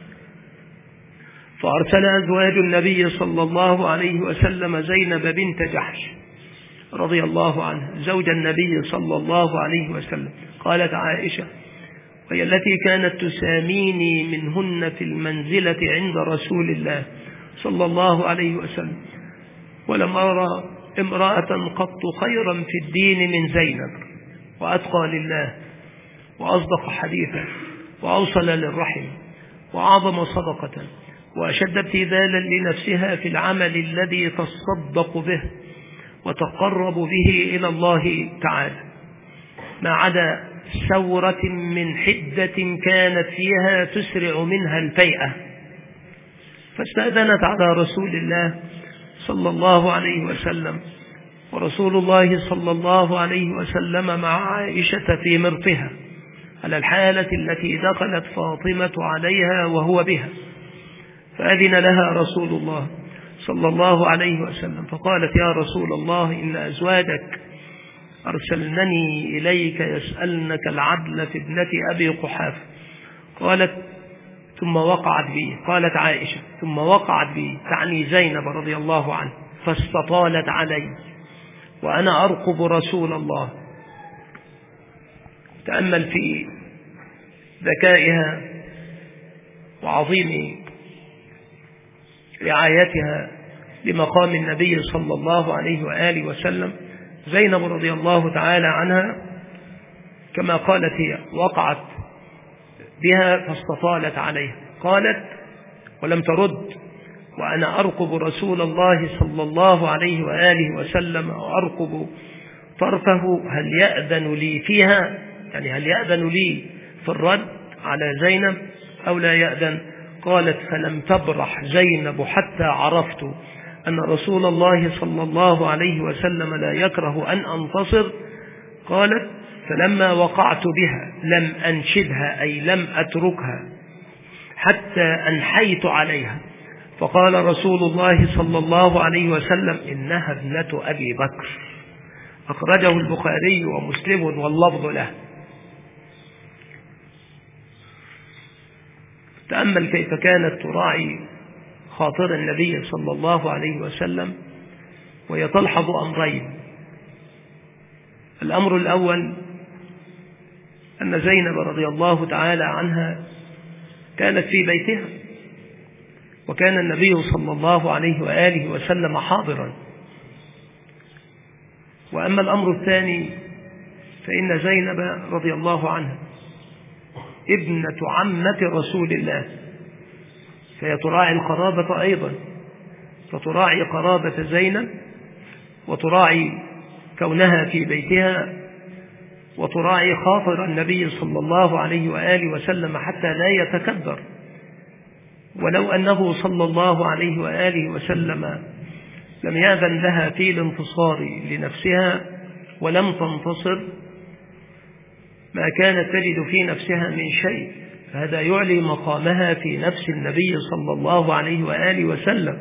فأرسل أزواج النبي صلى الله عليه وسلم زينب بنت جحش رضي الله عنها زوج النبي صلى الله عليه وسلم. قالت عائشة: وهي التي كانت تساميني منهن في المنزلة عند رسول الله صلى الله عليه وسلم، ولم أرى امرأة قط خيرا في الدين من زينب، وأتقى لله، وأصدق حديثا، وأوصل للرحم، وأعظم صدقة، وأشد ابتذالا لنفسها في العمل الذي تصدق به وتقرب به إلى الله تعالى، ما عدا ثورة من حدة كانت فيها تسرع منها الفيئة. فاستأذنت على رسول الله صلى الله عليه وسلم، ورسول الله صلى الله عليه وسلم مع عائشة في مرطها على الحالة التي دخلت فاطمة عليها وهو بها، فأذن لها رسول الله صلى الله عليه وسلم، فقالت: يا رسول الله، إن أزواجك أرسلنني إليك يسألنك العدل في ابنة أبي قحافة. قالت: ثم وقعت بي. قالت عائشة: ثم وقعت بي، تعني زينب رضي الله عنها، فاستطالت علي وأنا أرقب رسول الله. تأمل في ذكائها وعظيم رعايتها لمقام النبي صلى الله عليه وآله وسلم. زينب رضي الله تعالى عنها كما قالت هي وقعت بها فاستطالت عليها. قالت ولم ترد: وأنا أرقب رسول الله صلى الله عليه وآله وسلم وأرقب طرفه، هل يأذن لي فيها؟ يعني هل يأذن لي في الرد على زينب أو لا يأذن؟ قالت: فلم تبرح زينب حتى عرفت أن رسول الله صلى الله عليه وسلم لا يكره أن أنتصر. قالت: فلما وقعت بها لم أنشدها، أي لم أتركها حتى أنحيت عليها، فقال رسول الله صلى الله عليه وسلم: إنها ابنة أبي بكر. أخرجه البخاري ومسلم واللفظ له. تأمل كيف كانت تراعي خاطر النبي صلى الله عليه وسلم، وهي تلحظ أمرين. الأمر الأول أن زينب رضي الله تعالى عنها كانت في بيتها، وكان النبي صلى الله عليه وآله وسلم حاضرا. وأما الأمر الثاني فإن زينب رضي الله عنها ابنة عمة رسول الله، فهي تراعي القرابة أيضا، فتراعي قرابة زينب، وتراعي كونها في بيتها، وتراعي خاطر النبي صلى الله عليه وآله وسلم حتى لا يتكبر. ولو أنه صلى الله عليه وآله وسلم لم يأذن لها في الانتصار لنفسها ولم تنتصر ما كانت تجد في نفسها من شيء، فهذا يعلي مقامها في نفس النبي صلى الله عليه وآله وسلم.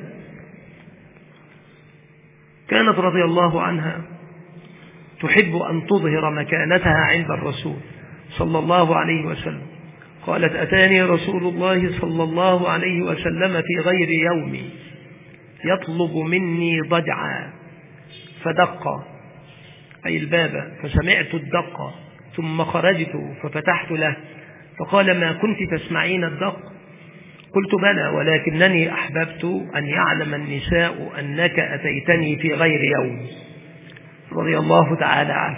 كانت رضي الله عنها تحب أن تظهر مكانتها عند الرسول صلى الله عليه وسلم. قالت: أتاني رسول الله صلى الله عليه وسلم في غير يومي يطلب مني ضجعا فدق، أي الباب، فسمعت الدق ثم خرجت ففتحت له فقال: ما كنت تسمعين الدق؟ قلت: بلى، ولكنني أحببت أن يعلم النساء أنك أتيتني في غير يوم. رضي الله تعالى عنه.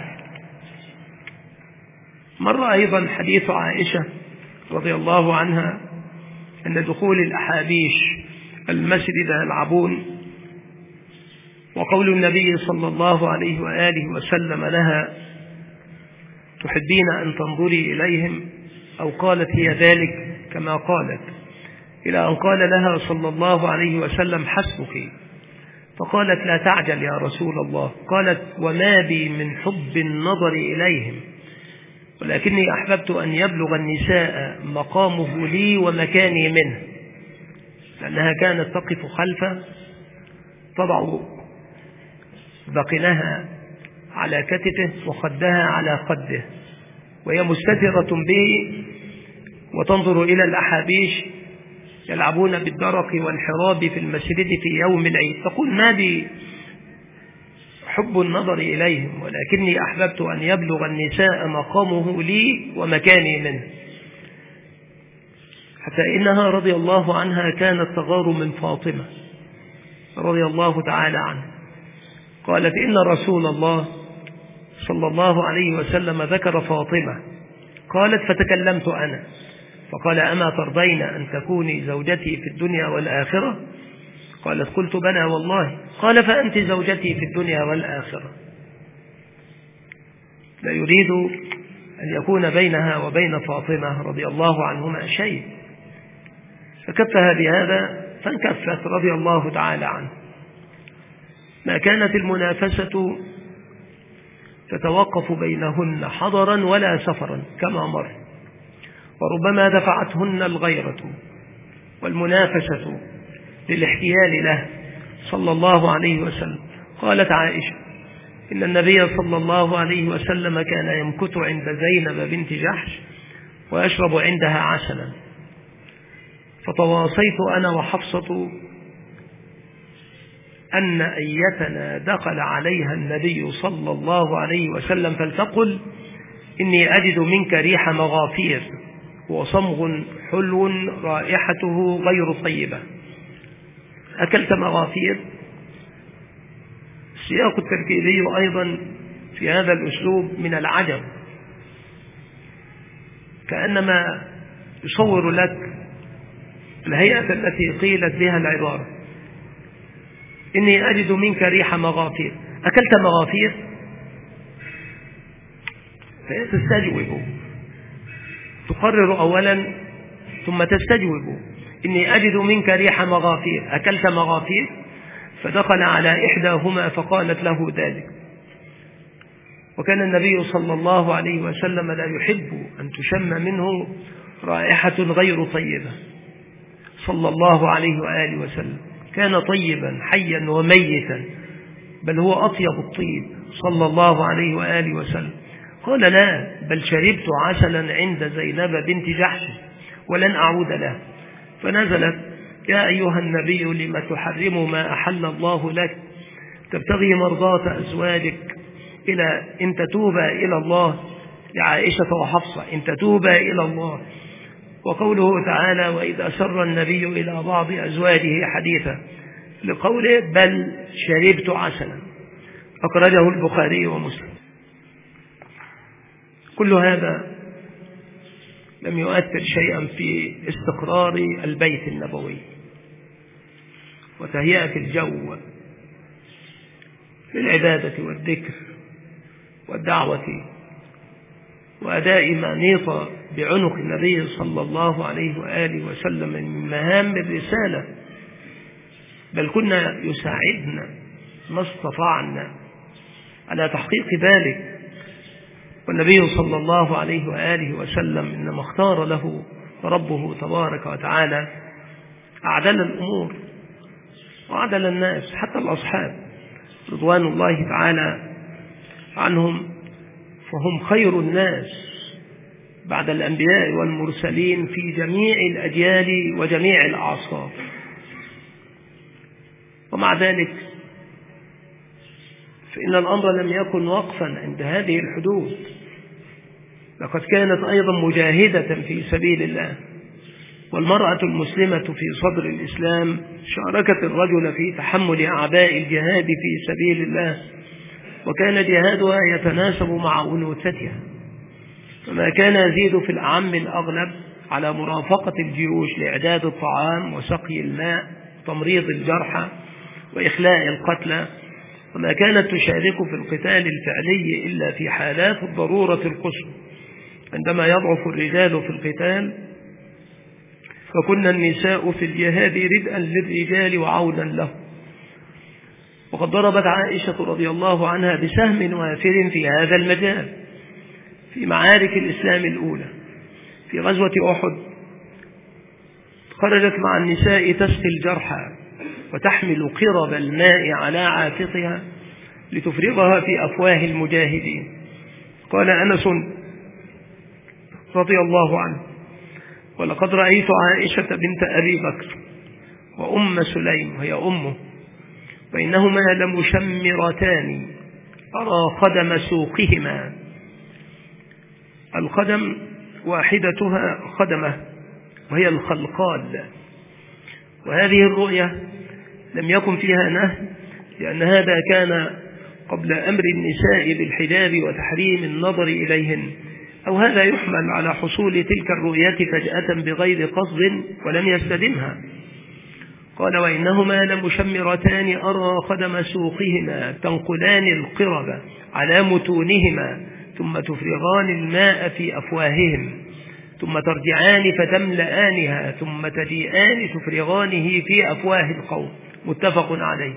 مر أيضا حديث عائشة رضي الله عنها أن دخول الأحابيش المسجد يلعبون، وقول النبي صلى الله عليه وآله وسلم لها: تحبين أن تنظري إليهم؟ أو قالت هي ذلك كما قالت، إلى أن قال لها صلى الله عليه وسلم: حسبك. فقالت: لا تعجل يا رسول الله. قالت: وما بي من حب النظر إليهم، ولكني أحببت أن يبلغ النساء مقامه لي ومكاني منه، لأنها كانت تقف خلفه تضع ذقنها على كتفه وخدها على خده، وهي مستترة به، وتنظر إلى الأحابيش يلعبون بالدرق والحراب في المسجد في يوم العيد. تقول: ما بي حب النظر إليهم، ولكني أحببت أن يبلغ النساء مقامه لي ومكاني منه. حتى إنها رضي الله عنها كانت تغار من فاطمة رضي الله تعالى عنها. قالت: إن رسول الله صلى الله عليه وسلم ذكر فاطمة. قالت: فتكلمت أنا فقال: أما ترضين أن تكوني زوجتي في الدنيا والآخرة؟ قالت: قلت: بلى والله. قال: فأنت زوجتي في الدنيا والآخرة. لا يريد أن يكون بينها وبين فاطمة رضي الله عنهما شيء، فكفها بهذا فانكفت رضي الله تعالى عنه. ما كانت المنافسة تتوقف بينهن حضرا ولا سفرا كما مر، وربما دفعتهن الغيرة والمنافسة للاحتيال له صلى الله عليه وسلم. قالت عائشة: إن النبي صلى الله عليه وسلم كان يمكث عند زينب بنت جحش ويشرب عندها عسلا، فتواصيت أنا وحفصة أن أيتنا دخل عليها النبي صلى الله عليه وسلم فلتقل: إني أجد منك ريح مغافير وصمغ حلو رائحته غير طيبة. أكلت مغافير؟ السياق التركيبي أيضا في هذا الأسلوب من العجب، كأنما يصور لك الهيئة التي قيلت بها العبارة: إني أجد منك ريح مغافير. أكلت مغافير؟ فهي تستجوب، تقرر أولا ثم تستجوب: إني أجد منك ريح مغافير، أكلت مغافير؟ فدخل على إحداهما فقالت له ذلك. وكان النبي صلى الله عليه وسلم لا يحب أن تشم منه رائحة غير طيبة صلى الله عليه وآله وسلم. كان طيبا حيا وميتا، بل هو أطيب الطيب صلى الله عليه وآله وسلم. قال: لا، بل شربت عسلا عند زينب بنت جحش ولن أعود له. فنزلت: يا أيها النبي لم تحرم ما أحل الله لك تبتغي مرضاة أزواجك إلى إن تتوبا إلى الله لعائشة وحفصة إن تتوبا إلى الله، وقوله تعالى وإذا سر النبي إلى بعض أزواجه حديثا لقوله بل شربت عسلا، أخرجه البخاري ومسلم. كل هذا لم يؤثر شيئا في استقرار البيت النبوي وتهيئة الجو للعبادة والذكر والدعوة وأداء ما نيط بعنق النبي صلى الله عليه وآله وسلم من مهام الرسالة، بل كنا يساعدنا ما استطعنا على تحقيق ذلك. والنبي صلى الله عليه وآله وسلم إنما اختار له ربه تبارك وتعالى أعدل الأمور وأعدل الناس، حتى الأصحاب رضوان الله تعالى عنهم، فهم خير الناس بعد الأنبياء والمرسلين في جميع الأجيال وجميع الأعصار. ومع ذلك فإن الأمر لم يكن وقفا عند هذه الحدود، لقد كانت أيضا مجاهدة في سبيل الله. والمرأة المسلمة في صدر الإسلام شاركت الرجل في تحمل أعباء الجهاد في سبيل الله، وكان جهادها يتناسب مع أنوثتها، فما كان يزيد في الأعم الأغلب على مرافقة الجيوش لإعداد الطعام وسقي الماء وتمريض الجرحى وإخلاء القتلى، وما كانت تشارك في القتال الفعلي إلا في حالات الضرورة القصوى عندما يضعف الرجال في القتال، فكنا النساء في الجهاد ردءا للرجال وعونا له. وقد ضربت عائشة رضي الله عنها بسهم وافر في هذا المجال في معارك الإسلام الأولى. في غزوة أحد خرجت مع النساء تسقي الجرحى وتحمل قرب الماء على عاتقها لتفرغها في أفواه المجاهدين. قال أنس رضي الله عنه ولقد رأيت عائشة بنت أبي بكر وأم سليم وهي أمه بينهما لمشمرتان أرى خدم سوقهما. الخدم واحدتها خدمة وهي الخلقال، وهذه الرؤية لم يكن فيها نهي، لأن هذا كان قبل أمر النساء بالحجاب وتحريم النظر إليهن، أو هذا يحمل على حصول تلك الرؤية فجأة بغير قصد ولم يستدمها. قال وإنهما لمشمرتان أرى خدم سوقهما تنقلان القرب على متونهما ثم تفرغان الماء في أفواههم ثم ترجعان فتملآنها ثم تجيئان تفرغانه في أفواه القوم. متفق عليه.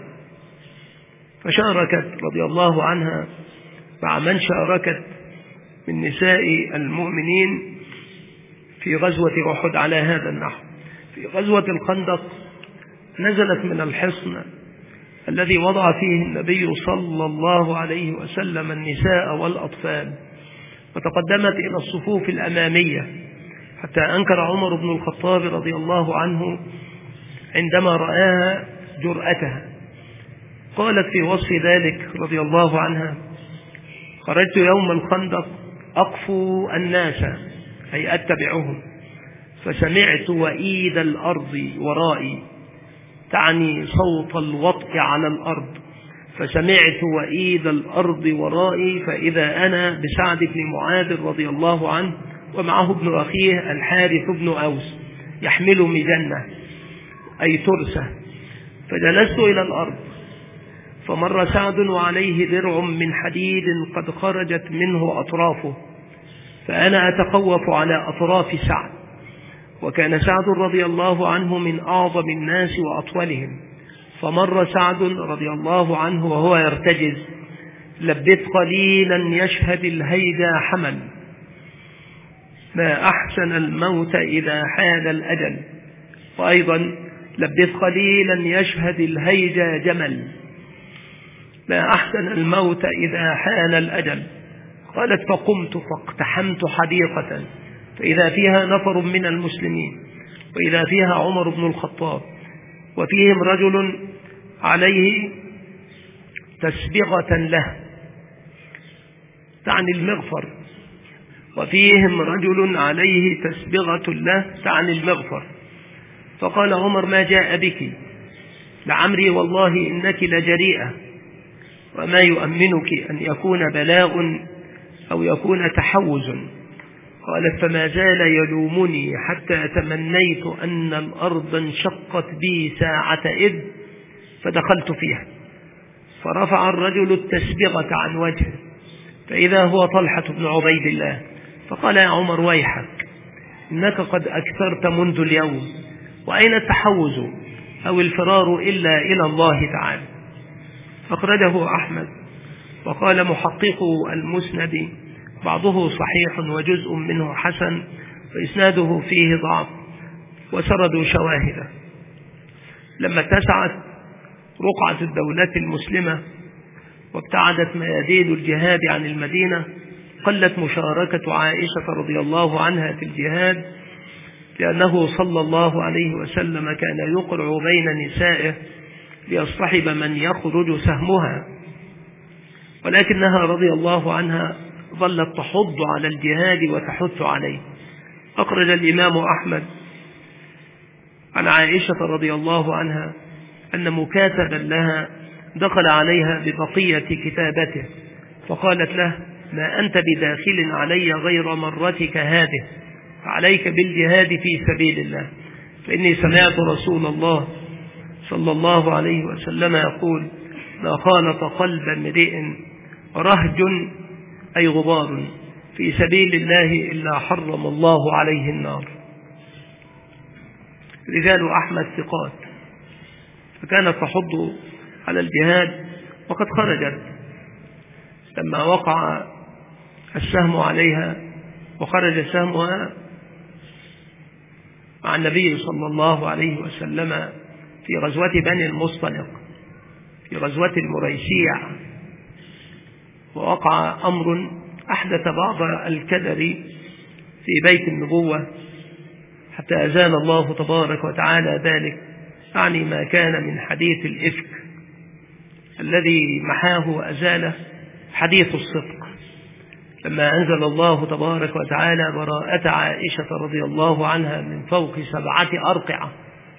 فشاركت رضي الله عنها مع من شاركت من نساء المؤمنين في غزوة أحد على هذا النحو. في غزوة الخندق نزلت من الحصن الذي وضع فيه النبي صلى الله عليه وسلم النساء والأطفال، وتقدمت إلى الصفوف الأمامية حتى أنكر عمر بن الخطاب رضي الله عنه عندما رآها جرأتها. قالت في وصف ذلك رضي الله عنها خرجت يوم الخندق أقفو الناس أي أتبعهم فسمعت وإيد الأرض ورائي، تعني صوت الوطء على الأرض، فسمعت وإيد الأرض ورائي فإذا أنا بسعد بن معاذ رضي الله عنه ومعه ابن أخيه الحارث بن أوس يحمل مجنة أي ترسة، فجلست إلى الأرض فمر سعد وعليه درع من حديد قد خرجت منه أطرافه، فأنا أتخوف على أطراف سعد، وكان سعد رضي الله عنه من أعظم الناس وأطولهم، فمر سعد رضي الله عنه وهو يرتجز لبث قليلا يشهد الهيجا حمل، ما أحسن الموت إذا حان الأجل، وأيضا لبث قليلا يشهد الهيجا جمل، ما أحسن الموت إذا حان الأجل. قالت فقمت فاقتحمت حديقة فإذا فيها نفر من المسلمين وإذا فيها عمر بن الخطاب وفيهم رجل عليه تسبغة له، تعني المغفر وفيهم رجل عليه تسبغة له تعني المغفر. فقال عمر: ما جاء بك؟ لعمري والله إنك لجريئة، وما يؤمنك أن يكون بلاء أو يكون تحوز. قالت: فما زال يلومني حتى تمنيت أن الأرض انشقت بي ساعة إذ فدخلت فيها. فرفع الرجل التسبغة عن وجهه فإذا هو طلحة بن عبيد الله، فقال: يا عمر ويحك، إنك قد أكثرت منذ اليوم، وأين التحوز أو الفرار إلا إلى الله تعالى. أخرجه أحمد. وقال محقق المسند: بعضه صحيح وجزء منه حسن، وإسناده فيه ضعف، وسردوا شواهده. لما اتسعت رقعة الدولة المسلمة وابتعدت ميادين الجهاد عن المدينة، قلت مشاركة عائشة رضي الله عنها في الجهاد، لأنه صلى الله عليه وسلم كان يقرع بين نسائه ليصطحب من يخرج سهمها، ولكنها رضي الله عنها ظلت تحض على الجهاد وتحث عليه. أخرج الإمام أحمد عن عائشة رضي الله عنها أن مكاتبا لها دخل عليها ببقية كتابته فقالت له: ما أنت بداخل علي غير مرتك هذه، فعليك بالجهاد في سبيل الله، فإني سمعت رسول الله صلى الله عليه وسلم يقول: لا خالط قلب امرئ رهج أي غبار في سبيل الله إلا حرم الله عليه النار. رجال أحمد ثقات، فكانت تحض على الجهاد، وقد خرجت لما وقع السهم عليها، وخرج سهمها مع النبي صلى الله عليه وسلم في غزوة بني المصطلق، في غزوة المريسيع، ووقع أمر أحدث بعض الكدر في بيت النبوة حتى أزال الله تبارك وتعالى ذلك، يعني ما كان من حديث الإفك الذي محاه وأزاله حديث الصدق، لما أنزل الله تبارك وتعالى براءة عائشة رضي الله عنها من فوق سبعة أرقعة.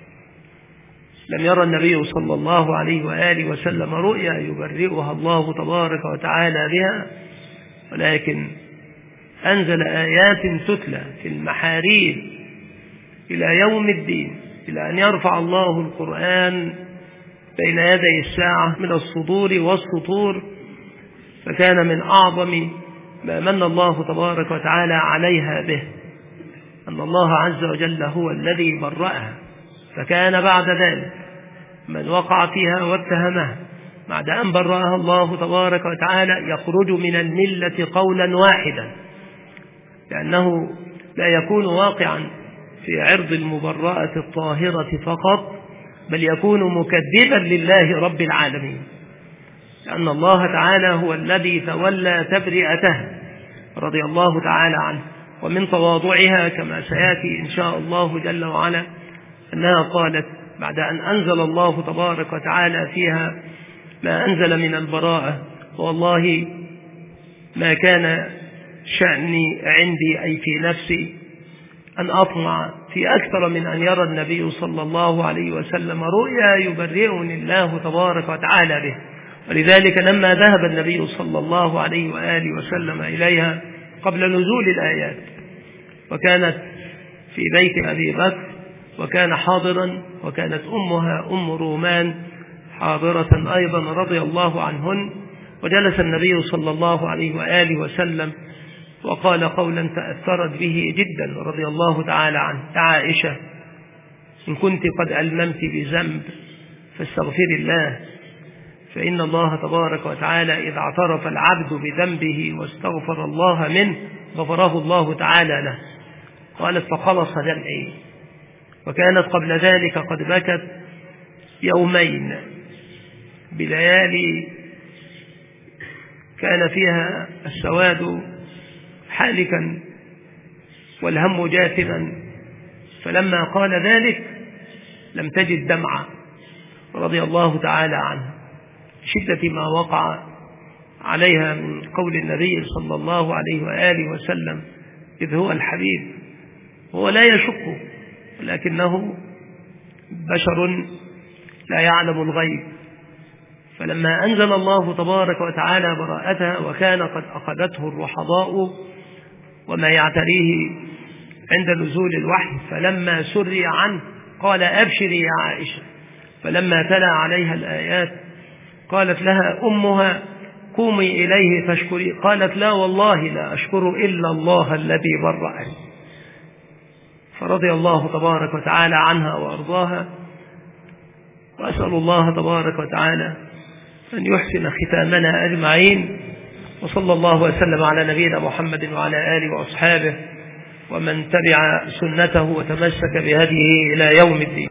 لم يرى النبي صلى الله عليه وآله وسلم رؤيا يبرئها الله تبارك وتعالى بها، ولكن أنزل آيات تتلى في المحاريب إلى يوم الدين، إلى أن يرفع الله القرآن بين يدي الساعة من الصدور والسطور. فكان من أعظم ما من الله تبارك وتعالى عليها به أن الله عز وجل هو الذي برأها، فكان بعد ذلك من وقع فيها واتهمها بعد أن برأها الله تبارك وتعالى يخرج من الملة قولا واحدا، لأنه لا يكون واقعا في عرض المبرأة الطاهرة فقط، بل يكون مكذبا لله رب العالمين، لأن الله تعالى هو الذي تولى تبرئته رضي الله تعالى عنه. ومن تواضعها كما سيأتي إن شاء الله جل وعلا أنها قالت بعد أن أنزل الله تبارك وتعالى فيها ما أنزل من البراءة: والله ما كان شأني عندي أي في نفسي أن أطمع في أكثر من أن يرى النبي صلى الله عليه وسلم رؤيا يبرئني الله تبارك وتعالى به. ولذلك لما ذهب النبي صلى الله عليه وآله وسلم إليها قبل نزول الآيات، وكانت في بيت أبي بكر وكان حاضرا، وكانت أمها أم رومان حاضرة أيضا رضي الله عنهن، وجلس النبي صلى الله عليه وآله وسلم وقال قولا تأثرت به جدا رضي الله تعالى عنه: يا عائشة، إن كنت قد ألممت بذنب فاستغفر الله، فإن الله تبارك وتعالى إذا اعترف العبد بذنبه واستغفر الله منه غفره الله تعالى له. قالت: فخلص دمعي. وكانت قبل ذلك قد بكت يومين بليالي كان فيها السواد حالكا والهم جاثما، فلما قال ذلك لم تجد دمعة رضي الله تعالى عنه، شدة ما وقع عليها من قول النبي صلى الله عليه وآله وسلم: إذ هو الحبيب، هو لا يشك، لكنه بشر لا يعلم الغيب. فلما أنزل الله تبارك وتعالى براءتها وكان قد أخذته الرحضاء وما يعتريه عند نزول الوحي، فلما سري عنه قال أبشري يا عائشة. فلما تلا عليها الآيات قالت لها أمها قومي إليه فاشكري، قالت لا والله لا أشكر إلا الله الذي برأني. فرضي الله تبارك وتعالى عنها وأرضاها، وأسأل الله تبارك وتعالى أن يحسن ختامنا أجمعين. وصلى الله وسلم على نبينا محمد وعلى آله وأصحابه ومن تبع سنته وتمسك بهديه إلى يوم الدين.